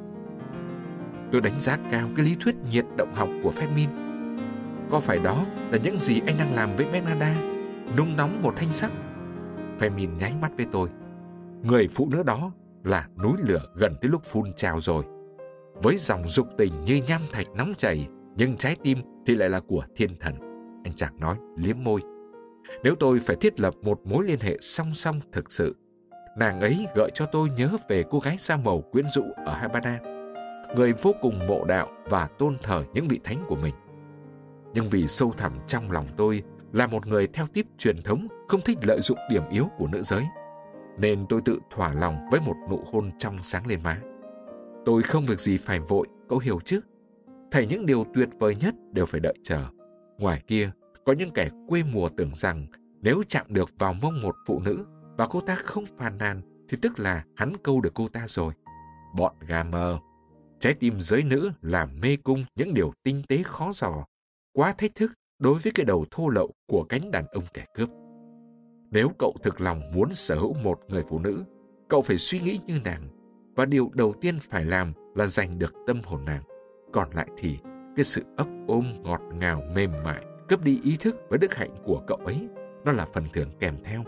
[SPEAKER 1] Tôi đánh giá cao cái lý thuyết nhiệt động học của Fermin. Có phải đó là những gì anh đang làm với Bernarda, nung nóng một thanh sắt? Fermin nháy mắt với tôi. Người phụ nữ đó là núi lửa gần tới lúc phun trào rồi. Với dòng dục tình như nham thạch nóng chảy, nhưng trái tim thì lại là của thiên thần, anh chàng nói liếm môi. Nếu tôi phải thiết lập một mối liên hệ song song thực sự, nàng ấy gợi cho tôi nhớ về cô gái da màu quyến rũ ở Havana, người vô cùng mộ đạo và tôn thờ những vị thánh của mình. Nhưng vì sâu thẳm trong lòng tôi là một người theo típ truyền thống không thích lợi dụng điểm yếu của nữ giới, nên tôi tự thỏa lòng với một nụ hôn trong sáng lên má. Tôi không việc gì phải vội, cậu hiểu chứ? Thảy những điều tuyệt vời nhất đều phải đợi chờ. Ngoài kia, có những kẻ quê mùa tưởng rằng nếu chạm được vào mông một phụ nữ và cô ta không phàn nàn thì tức là hắn câu được cô ta rồi. Bọn gamer. Trái tim giới nữ làm mê cung những điều tinh tế khó dò, quá thách thức đối với cái đầu thô lậu của cánh đàn ông kẻ cướp. Nếu cậu thực lòng muốn sở hữu một người phụ nữ, cậu phải suy nghĩ như nàng, và điều đầu tiên phải làm là giành được tâm hồn nàng. Còn lại thì cái sự ấp ôm ngọt ngào mềm mại cướp đi ý thức với đức hạnh của cậu ấy, nó là phần thưởng kèm theo.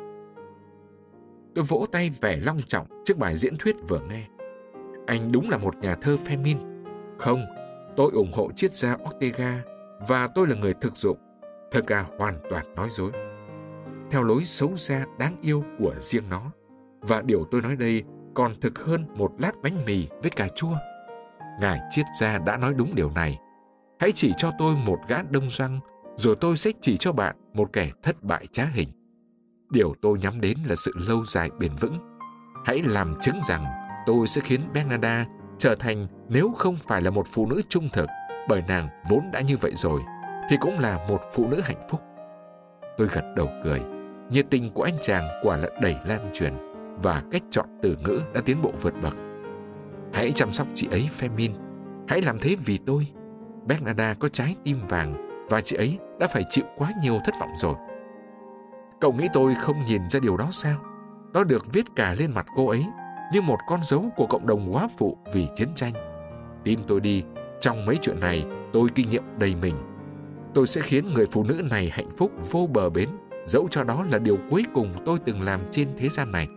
[SPEAKER 1] Tôi vỗ tay vẻ long trọng trước bài diễn thuyết vừa nghe. Anh đúng là một nhà thơ Fermin. Không, tôi ủng hộ triết gia Ortega và tôi là người thực dụng. Thơ ca hoàn toàn nói dối, theo lối xấu xa đáng yêu của riêng nó. Và điều tôi nói đây còn thực hơn một lát bánh mì với cà chua. Ngài triết gia đã nói đúng điều này. Hãy chỉ cho tôi một gã đông răng, rồi tôi sẽ chỉ cho bạn một kẻ thất bại trá hình. Điều tôi nhắm đến là sự lâu dài bền vững. Hãy làm chứng rằng tôi sẽ khiến Bernarda trở thành, nếu không phải là một phụ nữ trung thực, bởi nàng vốn đã như vậy rồi, thì cũng là một phụ nữ hạnh phúc. Tôi gật đầu cười. Nhiệt tình của anh chàng quả là đầy lan truyền, và cách chọn từ ngữ đã tiến bộ vượt bậc. Hãy chăm sóc chị ấy, Fermin. Hãy làm thế vì tôi. Bernarda có trái tim vàng, và chị ấy đã phải chịu quá nhiều thất vọng rồi. Cậu nghĩ tôi không nhìn ra điều đó sao? Nó được viết cả lên mặt cô ấy, như một con dấu của cộng đồng góa phụ vì chiến tranh. Tin tôi đi, trong mấy chuyện này tôi kinh nghiệm đầy mình. Tôi sẽ khiến người phụ nữ này hạnh phúc vô bờ bến, dẫu cho đó là điều cuối cùng tôi từng làm trên thế gian này.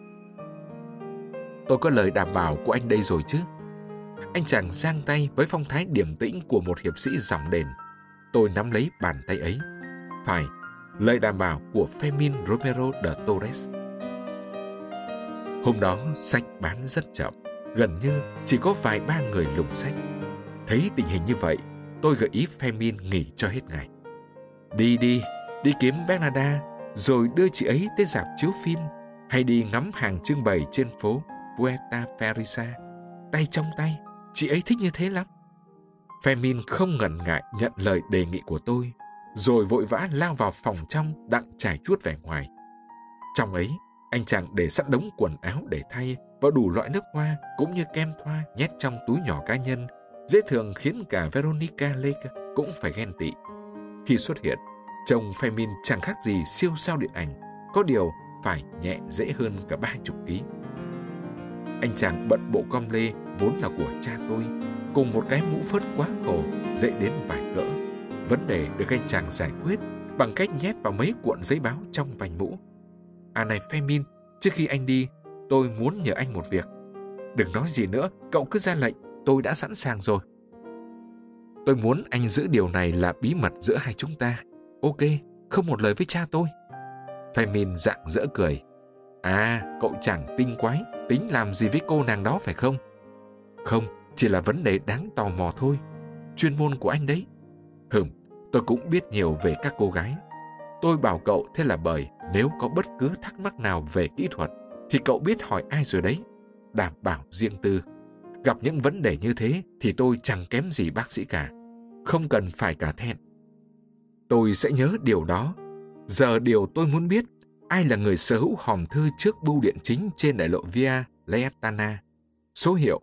[SPEAKER 1] Tôi có lời đảm bảo của anh đây rồi chứ? Anh chàng giang tay với phong thái điềm tĩnh của một hiệp sĩ dòng đền. Tôi nắm lấy bàn tay ấy. Phải, lời đảm bảo của Fermin Romero de Torres. Hôm đó, sách bán rất chậm, gần như chỉ có vài ba người lùng sách. Thấy tình hình như vậy, tôi gợi ý Fermin nghỉ cho hết ngày. Đi kiếm Bernarda, rồi đưa chị ấy tới rạp chiếu phim hay đi ngắm hàng trưng bày trên phố Puerta Ferrisa. Tay trong tay, chị ấy thích như thế lắm. Fermin không ngần ngại nhận lời đề nghị của tôi, rồi vội vã lao vào phòng trong đặng trải chuốt vẻ ngoài. Trong ấy, anh chàng để sẵn đống quần áo để thay và đủ loại nước hoa cũng như kem thoa nhét trong túi nhỏ cá nhân, dễ thường khiến cả Veronica Lake cũng phải ghen tị. Khi xuất hiện, chồng Fermin chẳng khác gì siêu sao điện ảnh, có điều phải nhẹ dễ hơn cả 30 ký. Anh chàng bận bộ com lê vốn là của cha tôi, cùng một cái mũ phớt quá khổ, dậy đến vài cỡ. Vấn đề được anh chàng giải quyết bằng cách nhét vào mấy cuộn giấy báo trong vành mũ. À này Fermin, trước khi anh đi, tôi muốn nhờ anh một việc. Đừng nói gì nữa, cậu cứ ra lệnh, tôi đã sẵn sàng rồi. Tôi muốn anh giữ điều này là bí mật giữa hai chúng ta. Ok, không một lời với cha tôi. Fermin rạng rỡ cười. À, cậu chẳng tinh quái, tính làm gì với cô nàng đó phải không? Không, chỉ là vấn đề đáng tò mò thôi. Chuyên môn của anh đấy. Tôi cũng biết nhiều về các cô gái. Tôi bảo cậu thế là bởi nếu có bất cứ thắc mắc nào về kỹ thuật thì cậu biết hỏi ai rồi đấy. Đảm bảo riêng tư. Gặp những vấn đề như thế thì tôi chẳng kém gì bác sĩ cả. Không cần phải cả thẹn. Tôi sẽ nhớ điều đó. Giờ điều tôi muốn biết, ai là người sở hữu hòm thư trước bưu điện chính trên đại lộ Via Laietana, số hiệu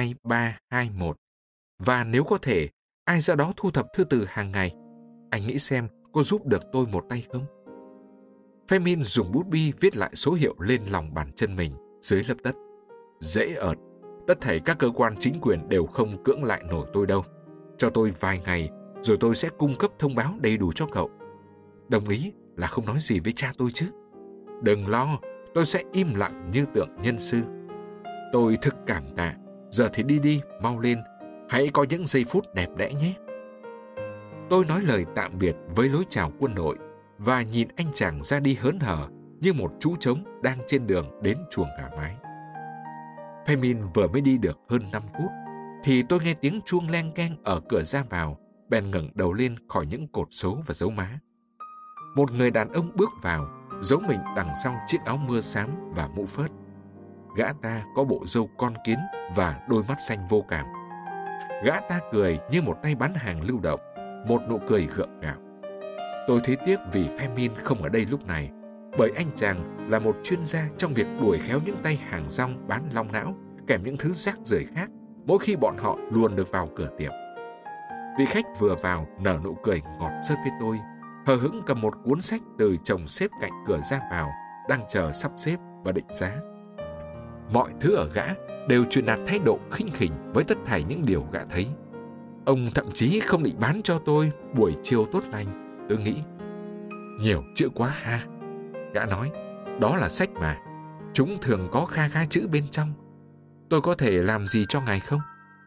[SPEAKER 1] 2321. Và nếu có thể, ai ra đó thu thập thư từ hàng ngày. Anh nghĩ xem có giúp được tôi một tay không? Fermin dùng bút bi viết lại số hiệu lên lòng bàn chân mình dưới lớp đất. Dễ ợt, tất thảy các cơ quan chính quyền đều không cưỡng lại nổi tôi đâu. Cho tôi vài ngày, rồi tôi sẽ cung cấp thông báo đầy đủ cho cậu. Đồng ý là không nói gì với cha tôi chứ? Đừng lo, tôi sẽ im lặng như tượng nhân sư. Tôi thực cảm tạ. Giờ thì đi, mau lên. Hãy có những giây phút đẹp đẽ nhé. Tôi nói lời tạm biệt với lối chào quân đội và nhìn anh chàng ra đi hớn hở như một chú trống đang trên đường đến chuồng gà mái. Fermin vừa mới đi được hơn 5 phút thì tôi nghe tiếng chuông leng keng ở cửa ra vào, bèn ngẩng đầu lên khỏi những cột số và dấu má. Một người đàn ông bước vào, giấu mình đằng sau chiếc áo mưa xám và mũ phớt. Gã ta có bộ râu con kiến và đôi mắt xanh vô cảm. Gã ta cười như một tay bán hàng lưu động, một nụ cười gượng gạo. Tôi thấy tiếc vì Fermin không ở đây lúc này, bởi anh chàng là một chuyên gia trong việc đuổi khéo những tay hàng rong bán long não kèm những thứ rác rưởi khác mỗi khi bọn họ luồn được vào cửa tiệm. Vị khách vừa vào nở nụ cười ngọt xớt với tôi, hờ hững cầm một cuốn sách từ chồng xếp cạnh cửa ra vào, đang chờ sắp xếp và định giá. Mọi thứ ở gã đều truyền đạt thái độ khinh khỉnh với tất thảy những điều gã thấy. Ông thậm chí không định bán cho tôi buổi chiều tốt lành. Tôi nghĩ, nhiều chữ quá ha. Gã nói, đó là sách mà. Chúng thường có kha khá chữ bên trong. Tôi có thể làm gì cho ngài không?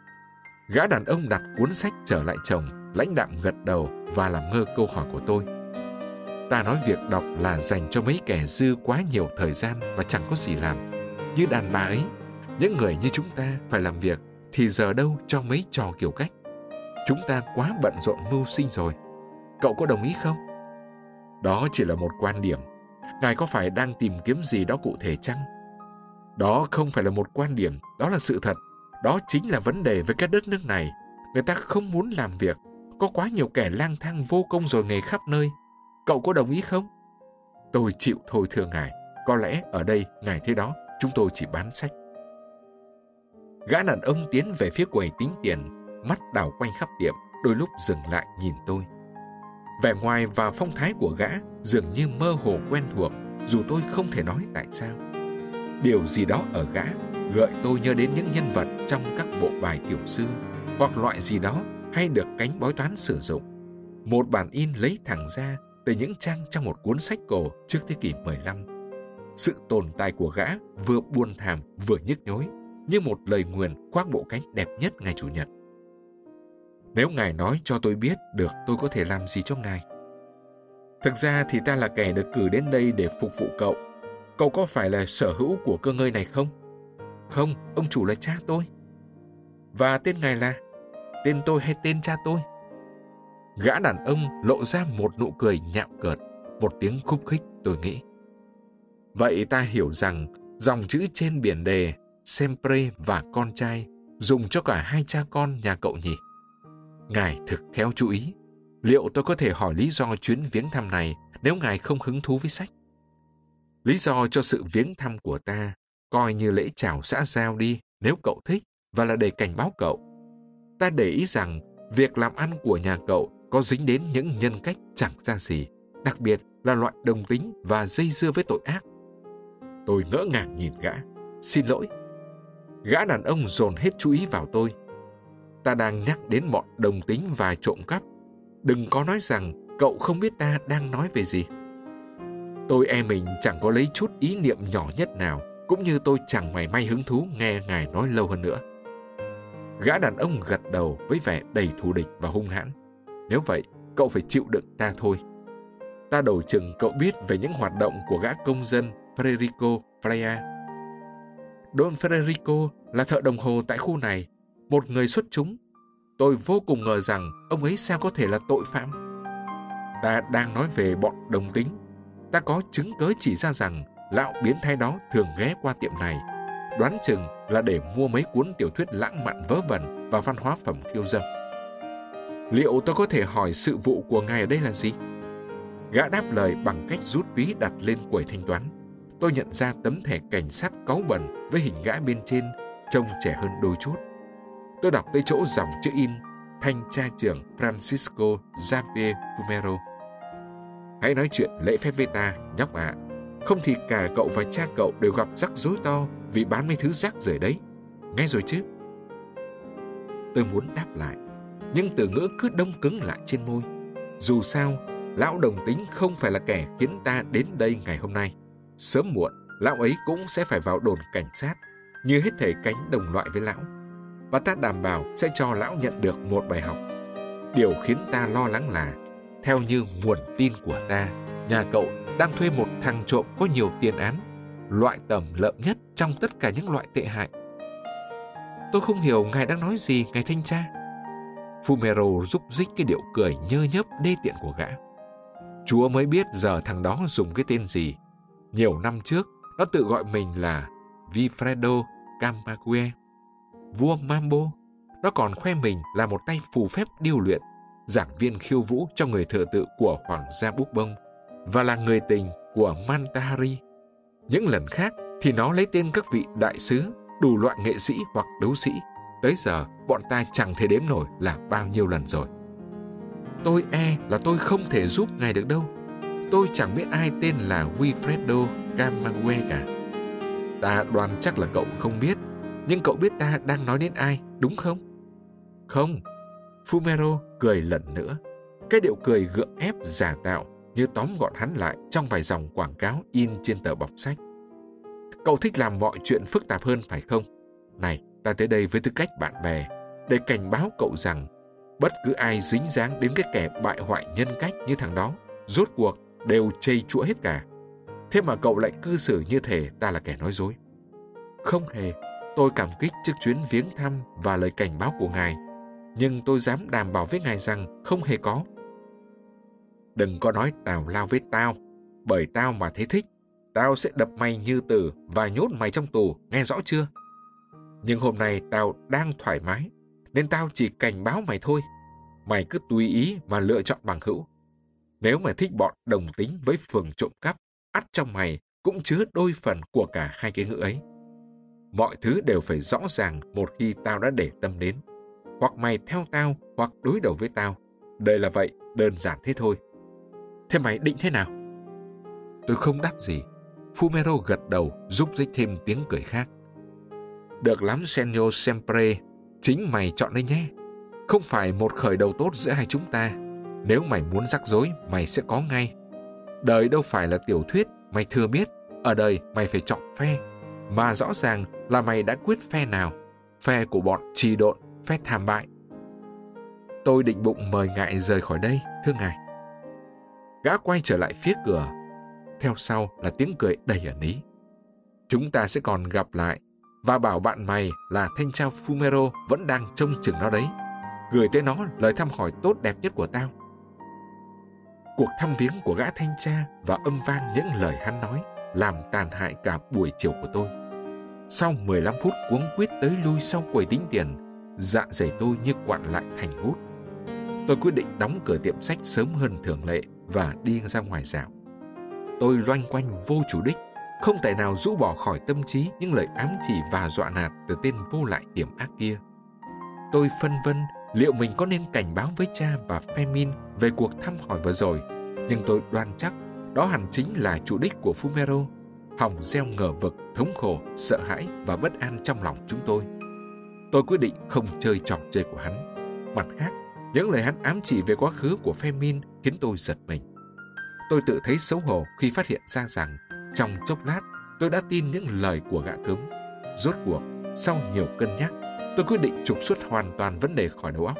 [SPEAKER 1] Gã đàn ông đặt cuốn sách trở lại chồng, lãnh đạm gật đầu và làm ngơ câu hỏi của tôi. Ta nói việc đọc là dành cho mấy kẻ dư quá nhiều thời gian và chẳng có gì làm. Như đàn bà ấy, những người như chúng ta phải làm việc thì giờ đâu cho mấy trò kiểu cách. Chúng ta quá bận rộn mưu sinh rồi. Cậu có đồng ý không? Đó chỉ là một quan điểm. Ngài có phải đang tìm kiếm gì đó cụ thể chăng? Đó không phải là một quan điểm, đó là sự thật. Đó chính là vấn đề với các đất nước này. Người ta không muốn làm việc. Có quá nhiều kẻ lang thang vô công rồi nghề khắp nơi. Cậu có đồng ý không? Tôi chịu thôi thưa ngài. Có lẽ ở đây ngài thế đó, chúng tôi chỉ bán sách. Gã đàn ông tiến về phía quầy tính tiền, mắt đảo quanh khắp tiệm, đôi lúc dừng lại nhìn tôi. Vẻ ngoài và phong thái của gã dường như mơ hồ quen thuộc, dù tôi không thể nói tại sao. Điều gì đó ở gã gợi tôi nhớ đến những nhân vật trong các bộ bài kiểu xưa, hoặc loại gì đó hay được cánh bói toán sử dụng. Một bản in lấy thẳng ra từ những trang trong một cuốn sách cổ trước thế kỷ 15. Sự tồn tại của gã vừa buồn thảm vừa nhức nhối, như một lời nguyền khoác bộ cánh đẹp nhất ngày Chủ nhật. Nếu ngài nói cho tôi biết được tôi có thể làm gì cho ngài. Thực ra thì ta là kẻ được cử đến đây để phục vụ cậu. Cậu có phải là sở hữu của cơ ngơi này không? Không, ông chủ là cha tôi. Và tên ngài là? Tên tôi hay tên cha tôi? Gã đàn ông lộ ra một nụ cười nhạo cợt, một tiếng khúc khích. tôi nghĩ. Vậy ta hiểu rằng dòng chữ trên biển đề sempre và con trai dùng cho cả hai cha con nhà cậu nhỉ? Ngài thực khéo chú ý. Liệu tôi có thể hỏi lý do chuyến viếng thăm này nếu ngài không hứng thú với sách? Lý do cho sự viếng thăm của ta coi như lễ chào xã giao đi nếu cậu thích, và là để cảnh báo cậu. Ta để ý rằng việc làm ăn của nhà cậu có dính đến những nhân cách chẳng ra gì, đặc biệt là loại đồng tính và dây dưa với tội ác. Tôi ngỡ ngàng nhìn gã. Xin lỗi. Gã đàn ông dồn hết chú ý vào tôi. Ta đang nhắc đến bọn đồng tính và trộm cắp. Đừng có nói rằng cậu không biết ta đang nói về gì. Tôi mình chẳng có lấy chút ý niệm nhỏ nhất nào, cũng như tôi chẳng mảy may hứng thú nghe ngài nói lâu hơn nữa. Gã đàn ông gật đầu với vẻ đầy thù địch và hung hãn. Nếu vậy, cậu phải chịu đựng ta thôi. Ta đổ chừng cậu biết về những hoạt động của gã công dân Federico Freya. Don Federico là thợ đồng hồ tại khu này, một người xuất chúng. Tôi vô cùng ngờ rằng ông ấy sao có thể là tội phạm. Ta đang nói về bọn đồng tính. Ta có chứng cớ chỉ ra rằng lão biến thái đó thường ghé qua tiệm này, đoán chừng là để mua mấy cuốn tiểu thuyết lãng mạn vớ vẩn và văn hóa phẩm khiêu dâm. Liệu tôi có thể hỏi sự vụ của ngài ở đây là gì? Gã đáp lời bằng cách rút ví đặt lên quầy thanh toán. Tôi nhận ra tấm thẻ cảnh sát cáu bẩn với hình gã bên trên, trông trẻ hơn đôi chút. Tôi đọc tới chỗ dòng chữ in thanh tra trưởng Francisco Xavier Fumero. Hãy nói chuyện lễ phép với ta, nhóc ạ. Không thì cả cậu và cha cậu đều gặp rắc rối to vì bán mấy thứ rác rưởi đấy. Nghe rồi chứ? Tôi muốn đáp lại, nhưng từ ngữ cứ đông cứng lại trên môi. Dù sao, lão đồng tính không phải là kẻ khiến ta đến đây ngày hôm nay. Sớm muộn, lão ấy cũng sẽ phải vào đồn cảnh sát, như hết thảy cánh đồng loại với lão. Và ta đảm bảo sẽ cho lão nhận được một bài học. Điều khiến ta lo lắng là, theo như nguồn tin của ta, nhà cậu đang thuê một thằng trộm có nhiều tiền án, loại tầm lợm nhất trong tất cả những loại tệ hại. Tôi không hiểu ngài đang nói gì, ngài thanh tra. Fumero rúc rích cái điệu cười nhơ nhớp đê tiện của gã. Chúa mới biết giờ thằng đó dùng cái tên gì. Nhiều năm trước, nó tự gọi mình là Vilfredo Camagüe, vua Mambo. Nó còn khoe mình là một tay phù phép điêu luyện, giảng viên khiêu vũ cho người thờ tự của hoàng gia Búc Bông và là người tình của Mantahari. Những lần khác thì nó lấy tên các vị đại sứ, đủ loại nghệ sĩ hoặc đấu sĩ. Tới giờ, bọn ta chẳng thể đếm nổi là bao nhiêu lần rồi. Tôi là tôi không thể giúp ngài được đâu. Tôi chẳng biết ai tên là Wilfredo Camagüe cả. Ta đoán chắc là cậu không biết, nhưng cậu biết ta đang nói đến ai, đúng không? Không. Fumero cười lần nữa. Cái điệu cười gượng ép giả tạo như tóm gọn hắn lại trong vài dòng quảng cáo in trên tờ bọc sách. Cậu thích làm mọi chuyện phức tạp hơn phải không? Này, ta tới đây với tư cách bạn bè để cảnh báo cậu rằng bất cứ ai dính dáng đến cái kẻ bại hoại nhân cách như thằng đó, rốt cuộc đều chây chũa hết cả. Thế mà cậu lại cư xử như thể ta là kẻ nói dối. Không hề. Tôi cảm kích trước chuyến viếng thăm và lời cảnh báo của ngài, nhưng tôi dám đảm bảo với ngài rằng không hề có. Đừng có nói tào lao với tao, bởi tao mà thấy thích, tao sẽ đập mày như tử và nhốt mày trong tù, nghe rõ chưa? Nhưng hôm nay tao đang thoải mái, nên tao chỉ cảnh báo mày thôi. Mày cứ tùy ý mà lựa chọn bằng hữu. Nếu mày thích bọn đồng tính với phường trộm cắp, ắt trong mày cũng chứa đôi phần của cả hai cái ngữ ấy. Mọi thứ đều phải rõ ràng một khi tao đã để tâm đến. Hoặc mày theo tao, hoặc đối đầu với tao. Đời là vậy, đơn giản thế thôi. Thế mày định thế nào? Tôi không đáp gì. Fumero gật đầu, rúc rích thêm tiếng cười khác. Được lắm, Senor Sempre. Chính mày chọn đây nhé. Không phải một khởi đầu tốt giữa hai chúng ta. Nếu mày muốn rắc rối, mày sẽ có ngay. Đời đâu phải là tiểu thuyết, mày thừa biết. Ở đời mày phải chọn phe. Mà rõ ràng là mày đã quyết phe nào. Phe của bọn trì độn, phe thảm bại. Tôi định bụng mời ngài rời khỏi đây, thưa ngài. Gã quay trở lại phía cửa. Theo sau là tiếng cười đầy ẩn ý. Chúng ta sẽ còn gặp lại. Và bảo bạn mày là thanh tra Fumero vẫn đang trông chừng nó đấy. Gửi tới nó lời thăm hỏi tốt đẹp nhất của tao. Cuộc thăm viếng của gã thanh tra và âm vang những lời hắn nói làm tàn hại cả buổi chiều của tôi. Sau 15 phút cuống quýt tới lui sau quầy tính tiền, dạ dày tôi như quặn lại thành hút. Tôi quyết định đóng cửa tiệm sách sớm hơn thường lệ và đi ra ngoài dạo. Tôi loanh quanh vô chủ đích, không thể nào rũ bỏ khỏi tâm trí những lời ám chỉ và dọa nạt từ tên vô lại hiểm ác kia. Tôi phân vân liệu mình có nên cảnh báo với cha và Femin về cuộc thăm hỏi vừa rồi, nhưng tôi đoan chắc đó hẳn chính là chủ đích của Fumero, hòng gieo ngờ vực, thống khổ, sợ hãi và bất an trong lòng chúng tôi. Tôi quyết định không chơi trò chơi của hắn. Mặt khác, những lời hắn ám chỉ về quá khứ của Femin khiến tôi giật mình. Tôi tự thấy xấu hổ khi phát hiện ra rằng trong chốc lát tôi đã tin những lời của gã cớm. Rốt cuộc, sau nhiều cân nhắc, tôi quyết định trục xuất hoàn toàn vấn đề khỏi đầu óc.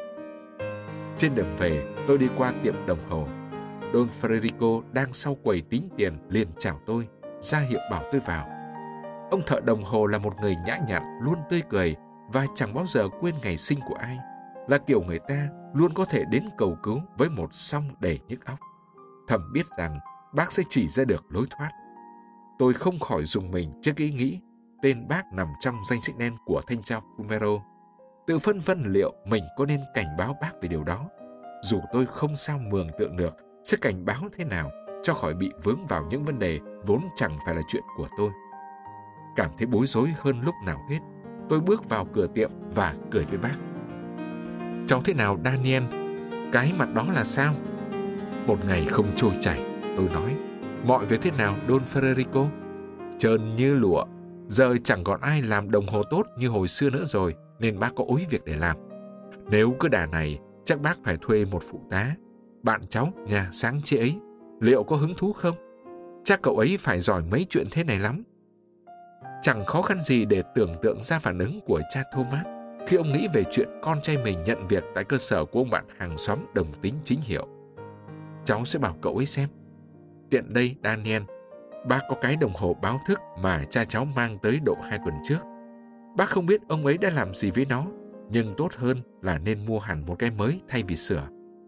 [SPEAKER 1] Trên đường về, tôi đi qua tiệm đồng hồ. Don Federico đang sau quầy tính tiền liền chào tôi, ra hiệu bảo tôi vào. Ông thợ đồng hồ là một người nhã nhặn, luôn tươi cười và chẳng bao giờ quên ngày sinh của ai. Là kiểu người ta luôn có thể đến cầu cứu với một song đầy nhức óc. Thầm biết rằng bác sẽ chỉ ra được lối thoát. Tôi không khỏi rùng mình trước ý nghĩ tên bác nằm trong danh sách đen của thanh tra Fumero. Tự phân vân liệu mình có nên cảnh báo bác về điều đó, dù tôi không sao mường tượng được sẽ cảnh báo thế nào cho khỏi bị vướng vào những vấn đề vốn chẳng phải là chuyện của tôi. Cảm thấy bối rối hơn lúc nào hết, tôi bước vào cửa tiệm và cười với bác. Cháu thế nào Daniel? Cái mặt đó là sao? Một ngày không trôi chảy, tôi nói. Mọi việc thế nào Don Federico? Trơn như lụa. Giờ chẳng còn ai làm đồng hồ tốt như hồi xưa nữa rồi, nên bác có ối việc để làm. Nếu cứ đà này, chắc bác phải thuê một phụ tá. Bạn cháu, nhà sáng chế ấy, liệu có hứng thú không? Chắc cậu ấy phải giỏi mấy chuyện thế này lắm. Chẳng khó khăn gì để tưởng tượng ra phản ứng của cha Thomas khi ông nghĩ về chuyện con trai mình nhận việc tại cơ sở của ông bạn hàng xóm đồng tính chính hiệu. Cháu sẽ bảo cậu ấy xem. Tiện đây, Daniel, bác có cái đồng hồ báo thức mà cha cháu mang tới độ 2 tuần trước. Bác không biết ông ấy đã làm gì với nó, nhưng tốt hơn là nên mua hẳn một cái mới thay vì sửa.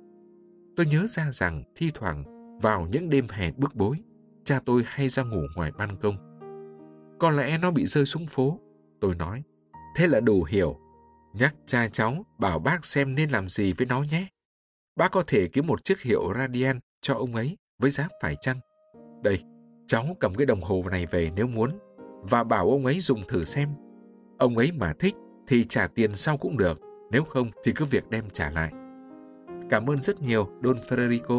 [SPEAKER 1] Tôi nhớ ra rằng thi thoảng vào những đêm hè bức bối, cha tôi hay ra ngủ ngoài ban công. Có lẽ nó bị rơi xuống phố, tôi nói. Thế là đủ hiểu. Nhắc cha cháu bảo bác xem nên làm gì với nó nhé. Bác có thể kiếm một chiếc hiệu Radian cho ông ấy với giá phải chăng. Đây, cháu cầm cái đồng hồ này về nếu muốn, và bảo ông ấy dùng thử xem. Ông ấy mà thích thì trả tiền sau cũng được, nếu không thì cứ việc đem trả lại. Cảm ơn rất nhiều, Don Federico.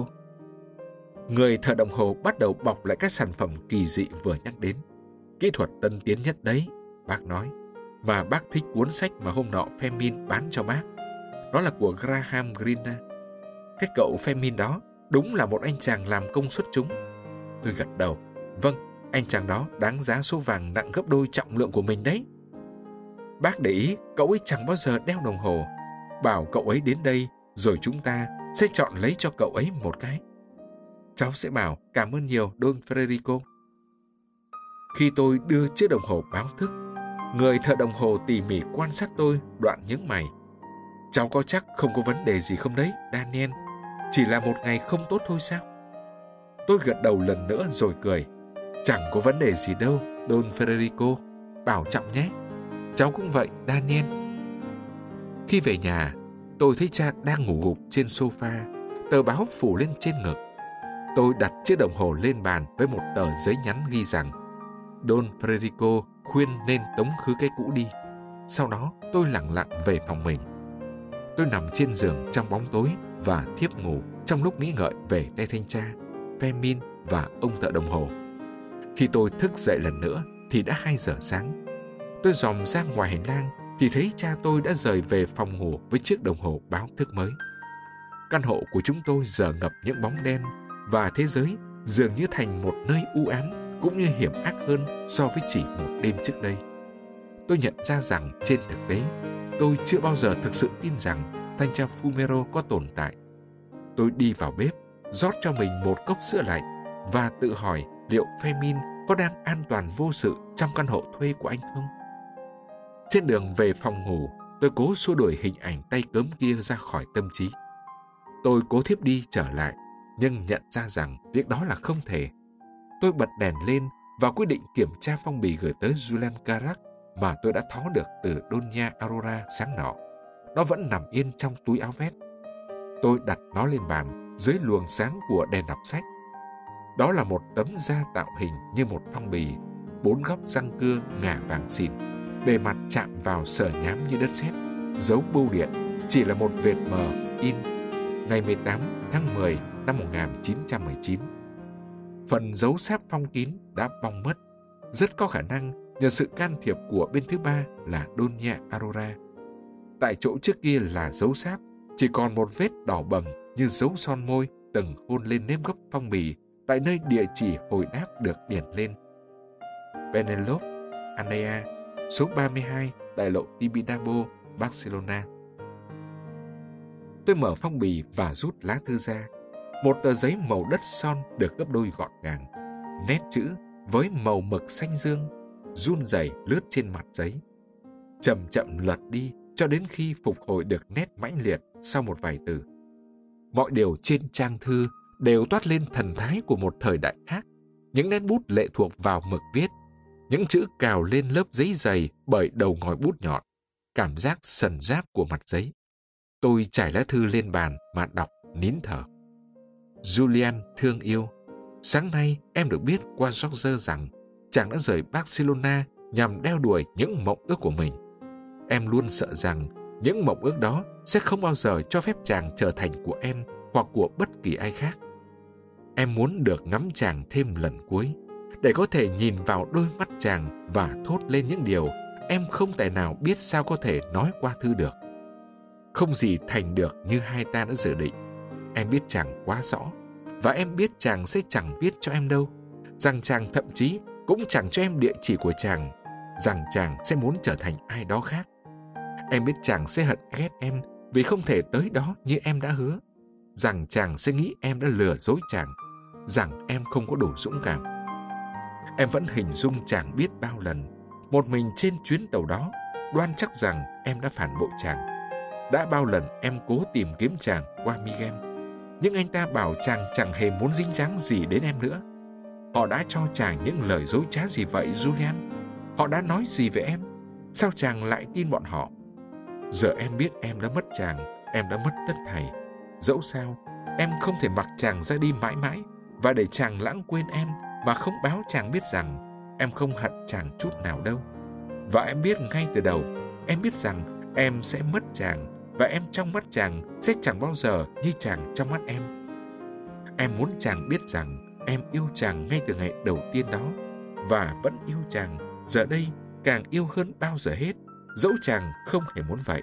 [SPEAKER 1] Người thợ đồng hồ bắt đầu bọc lại các sản phẩm kỳ dị vừa nhắc đến. Kỹ thuật tân tiến nhất đấy, bác nói. Mà bác thích cuốn sách mà hôm nọ Femin bán cho bác. Đó là của Graham Greene. Cái cậu Femin đó đúng là một anh chàng làm công xuất chúng. Tôi gật đầu. Vâng, anh chàng đó đáng giá số vàng nặng gấp đôi trọng lượng của mình đấy. Bác để ý cậu ấy chẳng bao giờ đeo đồng hồ. Bảo cậu ấy đến đây rồi chúng ta sẽ chọn lấy cho cậu ấy một cái. Cháu sẽ bảo cảm ơn nhiều Don Federico. Khi tôi đưa chiếc đồng hồ báo thức, người thợ đồng hồ tỉ mỉ quan sát tôi, đoạn nhướng mày. Cháu có chắc không có vấn đề gì không đấy, Daniel? Chỉ là một ngày không tốt thôi sao? Tôi gật đầu lần nữa rồi cười. Chẳng có vấn đề gì đâu, Don Federico. Bảo trọng nhé. Cháu cũng vậy, Daniel. Khi về nhà, tôi thấy cha đang ngủ gục trên sofa, tờ báo phủ lên trên ngực. Tôi đặt chiếc đồng hồ lên bàn với một tờ giấy nhắn ghi rằng Don Federico khuyên nên tống khứ cái cũ đi. Sau đó tôi lẳng lặng về phòng mình. Tôi nằm trên giường trong bóng tối và thiếp ngủ trong lúc nghĩ ngợi về tay thanh tra, Femin và ông thợ đồng hồ. Khi tôi thức dậy lần nữa thì đã 2 giờ sáng. Tôi dòm ra ngoài hành lang thì thấy cha tôi đã rời về phòng ngủ với chiếc đồng hồ báo thức mới. Căn hộ của chúng tôi giờ ngập những bóng đen và thế giới dường như thành một nơi u ám cũng như hiểm ác hơn so với chỉ một đêm trước đây. Tôi nhận ra rằng trên thực tế, tôi chưa bao giờ thực sự tin rằng thanh tra Fumero có tồn tại. Tôi đi vào bếp, rót cho mình một cốc sữa lạnh và tự hỏi liệu Femin có đang an toàn vô sự trong căn hộ thuê của anh không. Trên đường về phòng ngủ, tôi cố xua đuổi hình ảnh tay cớm kia ra khỏi tâm trí. Tôi cố thiếp đi trở lại, nhưng nhận ra rằng việc đó là không thể. Tôi bật đèn lên và quyết định kiểm tra phong bì gửi tới Julian Carrack mà tôi đã thó được từ Doña Aurora sáng nọ. Nó vẫn nằm yên trong túi áo vest. Tôi đặt nó lên bàn dưới luồng sáng của đèn đọc sách. Đó là một tấm da tạo hình như một phong bì, 4 góc răng cưa ngả vàng xịn, bề mặt chạm vào sờ nhám như đất sét. Dấu bưu điện chỉ là một vệt mờ in ngày 18 tháng 10 năm 1919. Phần dấu sáp phong kín đã bong mất, rất có khả năng nhờ sự can thiệp của bên thứ ba là Doña Aurora. Tại chỗ trước kia là dấu sáp, chỉ còn một vết đỏ bầm như dấu son môi từng hôn lên nếp gấp phong bì tại nơi địa chỉ hồi đáp được điền lên. Penelope Andrea, số 32, đại lộ Tibidabo, Barcelona. Tôi mở phong bì và rút lá thư ra. Một tờ giấy màu đất son được gấp đôi gọn gàng. Nét chữ với màu mực xanh dương run rẩy lướt trên mặt giấy, chậm chậm lật đi cho đến khi phục hồi được nét mãnh liệt sau một vài từ. Mọi điều trên trang thư đều toát lên thần thái của một thời đại khác. Những nét bút lệ thuộc vào mực viết, những chữ cào lên lớp giấy dày bởi đầu ngòi bút nhọn, cảm giác sần ráp của mặt giấy. Tôi trải lá thư lên bàn mà đọc nín thở. Julian thương yêu, sáng nay em được biết qua George rằng chàng đã rời Barcelona nhằm đeo đuổi những mộng ước của mình. Em luôn sợ rằng những mộng ước đó sẽ không bao giờ cho phép chàng trở thành của em hoặc của bất kỳ ai khác. Em muốn được ngắm chàng thêm lần cuối, để có thể nhìn vào đôi mắt chàng và thốt lên những điều em không thể nào biết sao có thể nói qua thư được. Không gì thành được như hai ta đã dự định. Em biết chàng quá rõ, và em biết chàng sẽ chẳng viết cho em đâu, rằng chàng thậm chí cũng chẳng cho em địa chỉ của chàng, rằng chàng sẽ muốn trở thành ai đó khác. Em biết chàng sẽ hận ghét em vì không thể tới đó như em đã hứa, rằng chàng sẽ nghĩ em đã lừa dối chàng, rằng em không có đủ dũng cảm. Em vẫn hình dung chàng biết bao lần, một mình trên chuyến tàu đó, đoan chắc rằng em đã phản bội chàng. Đã bao lần em cố tìm kiếm chàng qua Miguel, nhưng anh ta bảo chàng chẳng hề muốn dính dáng gì đến em nữa. Họ đã cho chàng những lời dối trá gì vậy, Julian? Họ đã nói gì về em? Sao chàng lại tin bọn họ? Giờ em biết em đã mất chàng, em đã mất tất thảy. Dẫu sao, em không thể mặc chàng ra đi mãi mãi và để chàng lãng quên em mà không báo chàng biết rằng em không hận chàng chút nào đâu. Và em biết ngay từ đầu, em biết rằng em sẽ mất chàng, và em trong mắt chàng sẽ chẳng bao giờ như chàng trong mắt em. Em muốn chàng biết rằng em yêu chàng ngay từ ngày đầu tiên đó, và vẫn yêu chàng, giờ đây càng yêu hơn bao giờ hết, dẫu chàng không hề muốn vậy.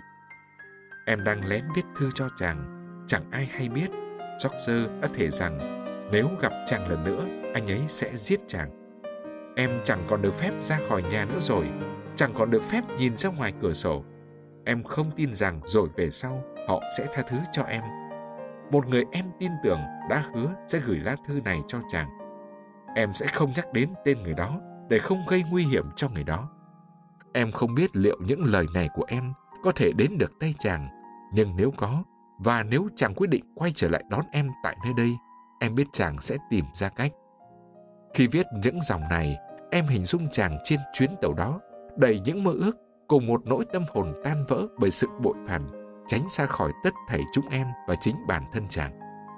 [SPEAKER 1] Em đang lén viết thư cho chàng, chẳng ai hay biết. George đã thề rằng nếu gặp chàng lần nữa, anh ấy sẽ giết chàng. Em chẳng còn được phép ra khỏi nhà nữa rồi, chẳng còn được phép nhìn ra ngoài cửa sổ. Em không tin rằng rồi về sau họ sẽ tha thứ cho em. Một người em tin tưởng đã hứa sẽ gửi lá thư này cho chàng. Em sẽ không nhắc đến tên người đó để không gây nguy hiểm cho người đó. Em không biết liệu những lời này của em có thể đến được tay chàng, nhưng nếu có, và nếu chàng quyết định quay trở lại đón em tại nơi đây, em biết chàng sẽ tìm ra cách. Khi viết những dòng này, em hình dung chàng trên chuyến tàu đó, đầy những mơ ước, cùng một nỗi tâm hồn tan vỡ bởi sự bội phản, tránh xa khỏi tất thảy chúng em và chính bản thân chàng.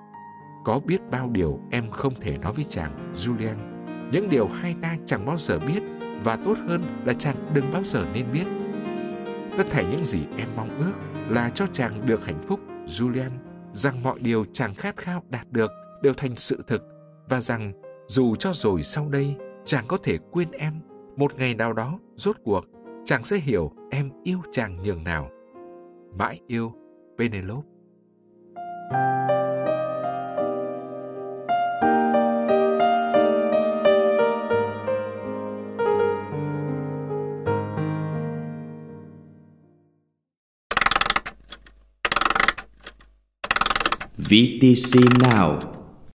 [SPEAKER 1] Có biết bao điều em không thể nói với chàng, Julian, những điều hai ta chẳng bao giờ biết, và tốt hơn là chàng đừng bao giờ nên biết. Tất thảy những gì em mong ước là cho chàng được hạnh phúc, Julian, rằng mọi điều chàng khát khao đạt được đều thành sự thực, và rằng dù cho rồi sau đây chàng có thể quên em, một ngày nào đó rốt cuộc chàng sẽ hiểu em yêu chàng nhường nào. Mãi yêu, Penelope.
[SPEAKER 2] VTC Now.